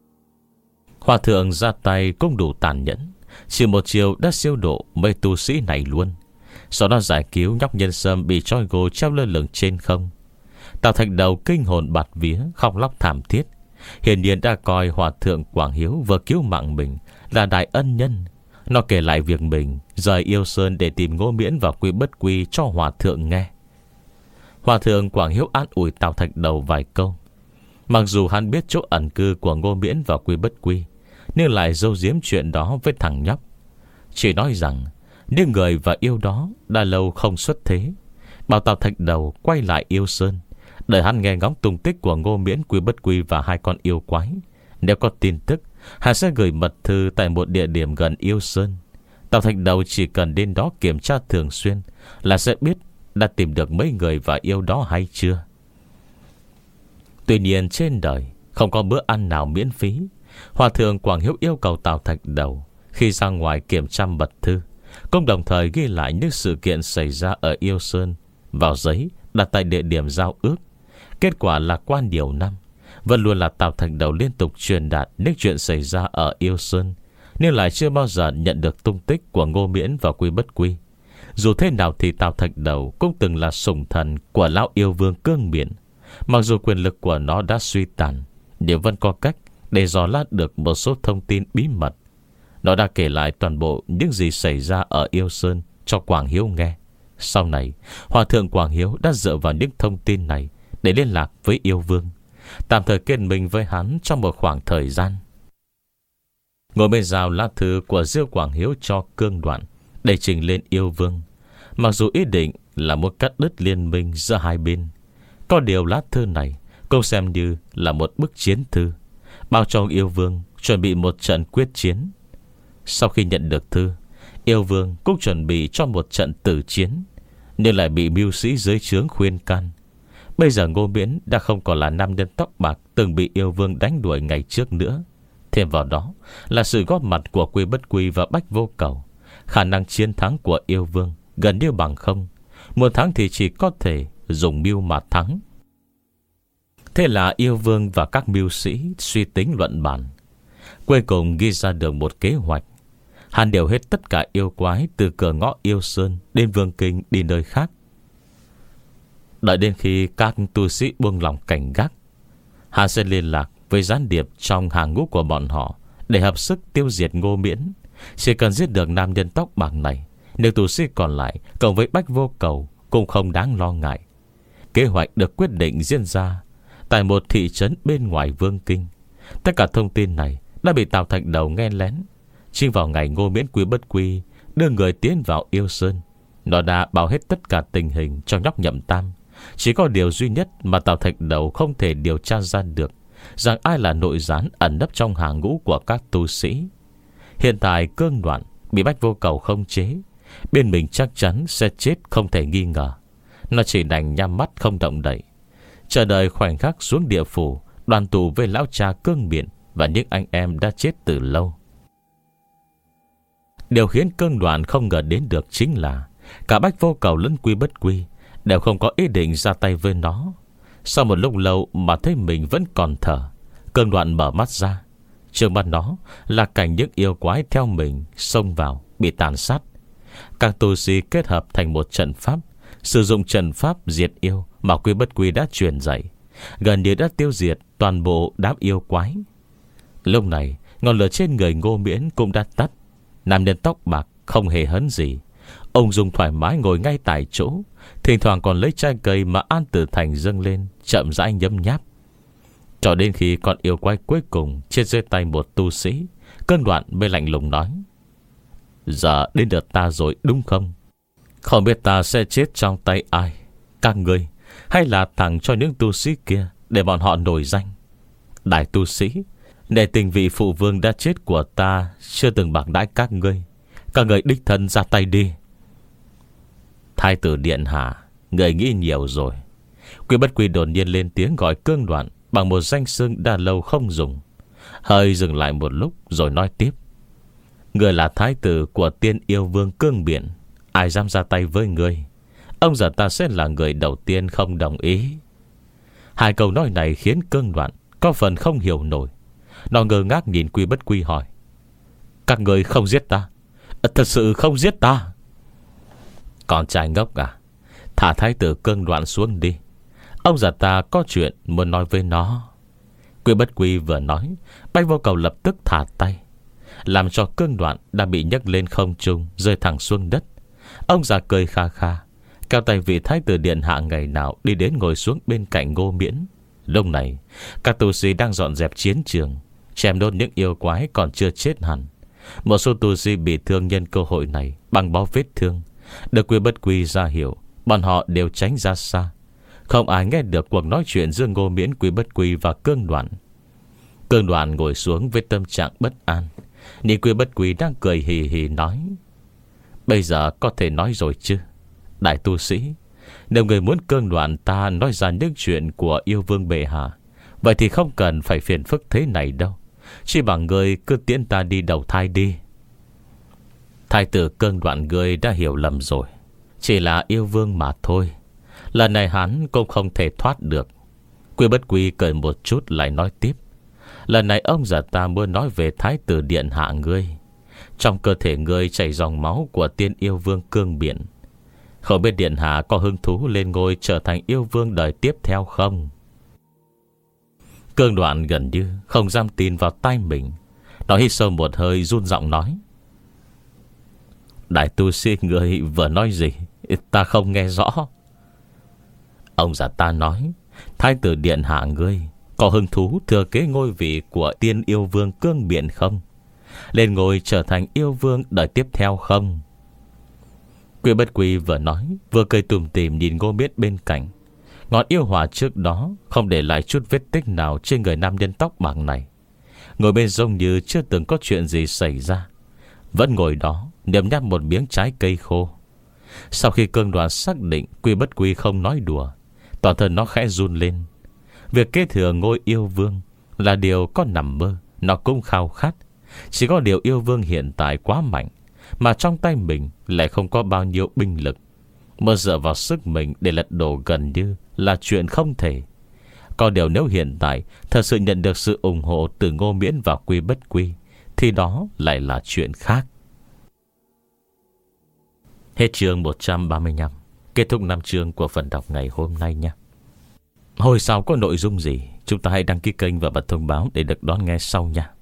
Hòa Thượng ra tay cũng đủ tàn nhẫn, chỉ một chiều đã siêu độ mấy tu sĩ này luôn. Sau đó giải cứu nhóc nhân sâm bị trói gô treo lơ lửng trên không. Tào Thạch Đầu kinh hồn bạt vía, khóc lóc thảm thiết. Hiển nhiên đã coi Hòa Thượng Quảng Hiếu vừa cứu mạng mình là đại ân nhân. Nó kể lại việc mình rời Yêu Sơn để tìm Ngô Miễn và Quy Bất Quy cho Hòa Thượng nghe. Hòa Thượng Quảng Hiếu an ủi Tào Thạch Đầu vài câu. Mặc dù hắn biết chỗ ẩn cư của Ngô Miễn và Quy Bất Quy, nhưng lại giấu giếm chuyện đó với thằng nhóc. Chỉ nói rằng những người và yêu đó đã lâu không xuất thế, bảo Tào Thạch Đầu quay lại Yêu Sơn, đợi hắn nghe ngóng tung tích của Ngô Miễn, Quy Bất Quy và hai con yêu quái. Nếu có tin tức, hắn sẽ gửi mật thư tại một địa điểm gần Yêu Sơn. Tào Thạch Đầu chỉ cần đến đó kiểm tra thường xuyên là sẽ biết đã tìm được mấy người và yêu đó hay chưa. Tuy nhiên trên đời không có bữa ăn nào miễn phí. Hòa Thượng Quảng Hiếu yêu cầu Tào Thạch Đầu khi ra ngoài kiểm tra mật thư cũng đồng thời ghi lại những sự kiện xảy ra ở Yêu Sơn vào giấy đặt tại địa điểm giao ước. Kết quả là qua nhiều năm vẫn luôn là Tào Thạch Đầu liên tục truyền đạt những chuyện xảy ra ở Yêu Sơn, nhưng lại chưa bao giờ nhận được tung tích của Ngô Miễn và Quy Bất Quy. Dù thế nào thì Tào Thạch Đầu cũng từng là sủng thần của lão yêu vương Cương Biện. Mặc dù quyền lực của nó đã suy tàn, nhưng vẫn có cách để dò la được một số thông tin bí mật. Nó đã kể lại toàn bộ những gì xảy ra ở Yêu Sơn cho Quảng Hiếu nghe. Sau này Hòa thượng Quảng Hiếu đã dựa vào những thông tin này để liên lạc với yêu vương, tạm thời kết minh với hắn trong một khoảng thời gian. Ngồi bên rào lá thư của Diêu Quảng Hiếu cho Cương Đoạn để trình lên yêu vương. Mặc dù ý định là muốn cắt đứt liên minh giữa hai bên, có điều lá thư này cũng xem như là một bức chiến thư, bao cho yêu vương chuẩn bị một trận quyết chiến. Sau khi nhận được thư, yêu vương cũng chuẩn bị cho một trận tử chiến, nhưng lại bị mưu sĩ dưới trướng khuyên can. Bây giờ Ngô Miễn đã không còn là nam nhân tóc bạc từng bị yêu vương đánh đuổi ngày trước nữa. Thêm vào đó là sự góp mặt của Quy Bất Quy và Bách Vô Cầu. Khả năng chiến thắng của yêu vương gần như bằng không. Muốn thắng thì chỉ có thể dùng mưu mà thắng. Thế là yêu vương và các mưu sĩ suy tính luận bàn, cuối cùng ghi ra được một kế hoạch. Hắn điều hết tất cả yêu quái từ cửa ngõ Yêu Sơn đến Vương Kinh đi nơi khác. Đợi đến khi các tu sĩ buông lòng cảnh gác, hắn sẽ liên lạc với gián điệp trong hàng ngũ của bọn họ để hợp sức tiêu diệt Ngô Miễn. Chỉ cần giết được nam nhân tóc bạc này, nếu tu sĩ còn lại cộng với Bách Vô Cầu cũng không đáng lo ngại. Kế hoạch được quyết định diễn ra tại một thị trấn bên ngoài Vương Kinh. Tất cả thông tin này đã bị Tào Thạch Đầu nghe lén. Chính vào ngày Ngô Miễn Quy Bất Quy đưa người tiến vào Yêu Sơn, nó đã báo hết tất cả tình hình cho nhóc Nhậm Tam. Chỉ có điều duy nhất mà Tào Thạch Đầu không thể điều tra ra được, rằng ai là nội gián ẩn nấp trong hàng ngũ của các tu sĩ. Hiện tại Cương Đoạn bị Bách Vô Cầu không chế, bên mình chắc chắn sẽ chết không thể nghi ngờ. Nó chỉ đành nhắm mắt không động đậy, chờ đợi khoảnh khắc xuống địa phủ đoàn tụ với lão cha Cương Miện và những anh em đã chết từ lâu. Điều khiến Cương Đoạn không ngờ đến được chính là cả Bách Vô Cầu lẫn Quy Bất Quy đều không có ý định ra tay với nó. Sau một lúc lâu mà thấy mình vẫn còn thở, Cương Đoạn mở mắt ra. Trước mắt nó là cảnh những yêu quái theo mình xông vào bị tàn sát. Các tu sĩ kết hợp thành một trận pháp, sử dụng trận pháp diệt yêu mà Quy Bất Quy đã truyền dạy, gần như đã tiêu diệt toàn bộ đám yêu quái. Lúc này ngọn lửa trên người Ngô Miễn cũng đã tắt. Nam nhân tóc bạc không hề hấn gì, ông dùng thoải mái ngồi ngay tại chỗ, thỉnh thoảng còn lấy chai cây mà An Tử Thành dâng lên, chậm rãi nhấm nháp. Cho đến khi con yêu quái cuối cùng chết dưới tay một tu sĩ, Cương Đoạn mới lạnh lùng nói: giờ đến lượt ta rồi đúng không? Không biết ta sẽ chết trong tay ai, các ngươi hay là tặng cho những tu sĩ kia để bọn họ nổi danh? Đại tu sĩ, để tình vị phụ vương đã chết của ta chưa từng bạc đãi các ngươi, các ngươi đích thân ra tay đi. Thái tử điện hạ, người nghĩ nhiều rồi. Quy Bất Quy đột nhiên lên tiếng gọi Cương Đoạn bằng một danh xưng đã lâu không dùng, hơi dừng lại một lúc rồi nói tiếp: người là thái tử của tiên yêu vương Cương Biển, ai dám ra tay với ngươi? Ông già ta sẽ là người đầu tiên không đồng ý. Hai câu nói này khiến Cương Đoạn có phần không hiểu nổi. Nó ngơ ngác nhìn Quy Bất Quy hỏi: các người không giết ta? Thật sự không giết ta? Con trai ngốc à, thả thái tử Cương Đoạn xuống đi, ông già ta có chuyện muốn nói với nó. Quy Bất Quy vừa nói, Bách Vô Cầu lập tức thả tay, làm cho Cương Đoạn đã bị nhấc lên không trung, rơi thẳng xuống đất. Ông già cười kha kha, kéo tay vị thái tử điện hạ ngày nào đi đến ngồi xuống bên cạnh Ngô Miễn. Lúc này các tu sĩ đang dọn dẹp chiến trường, chém đốt những yêu quái còn chưa chết hẳn. Một số tu sĩ bị thương nhân cơ hội này băng bó vết thương, được Quy Bất Quy ra hiệu, bọn họ đều tránh ra xa. Không ai nghe được cuộc nói chuyện giữa Ngô Miễn, Quy Bất Quy và Cương Đoạn. Cương Đoạn ngồi xuống với tâm trạng bất an, nhìn Quy Bất Quy đang cười hì hì nói: bây giờ có thể nói rồi chứ, đại tu sĩ? Nếu người muốn Cương Đoạn ta nói ra những chuyện của yêu vương bệ hạ, vậy thì không cần phải phiền phức thế này đâu, chỉ bằng người cứ tiễn ta đi đầu thai đi. Thái tử Cương Đoạn người đã hiểu lầm rồi, chỉ là yêu vương mà thôi. Lần này hắn cũng không thể thoát được. Quy Bất Quy cười một chút lại nói tiếp: lần này ông già ta muốn nói về thái tử điện hạ ngươi. Trong cơ thể ngươi chảy dòng máu của tiên yêu vương Cương Biển. Không biết điện hạ có hứng thú lên ngôi trở thành yêu vương đời tiếp theo không? Cương Đoạn gần như không dám tin vào tai mình. Nó hít sâu một hơi, run giọng nói: đại tu sĩ người vừa nói gì? Ta không nghe rõ. Ông già ta nói, thái tử điện hạ ngươi có hứng thú thừa kế ngôi vị của tiên yêu vương Cương Biện không? Lên ngôi trở thành yêu vương đời tiếp theo không? Quy Bất Quy vừa nói vừa cười tủm tỉm nhìn Ngô Miễn bên cạnh. Ngọn yêu hỏa trước đó không để lại chút vết tích nào trên người nam nhân tóc bạc này. Ngồi bên giống như chưa từng có chuyện gì xảy ra, vẫn ngồi đó niệm nháp một miếng trái cây khô. Sau khi cương đoàn xác định Quy Bất Quy không nói đùa, toàn thân nó khẽ run lên. Việc kế thừa ngôi yêu vương là điều có nằm mơ nó cũng khao khát. Chỉ có điều yêu vương hiện tại quá mạnh, mà trong tay mình lại không có bao nhiêu binh lực. Mơ dựa vào sức mình để lật đổ gần như là chuyện không thể. Có điều nếu hiện tại thật sự nhận được sự ủng hộ từ Ngô Miễn và Quy Bất Quy, thì đó lại là chuyện khác. Hết chương một trăm ba mươi lăm. Kết thúc năm chương của phần đọc ngày hôm nay nhé. Hồi sau có nội dung gì, chúng ta hãy đăng ký kênh và bật thông báo để được đón nghe sau nha.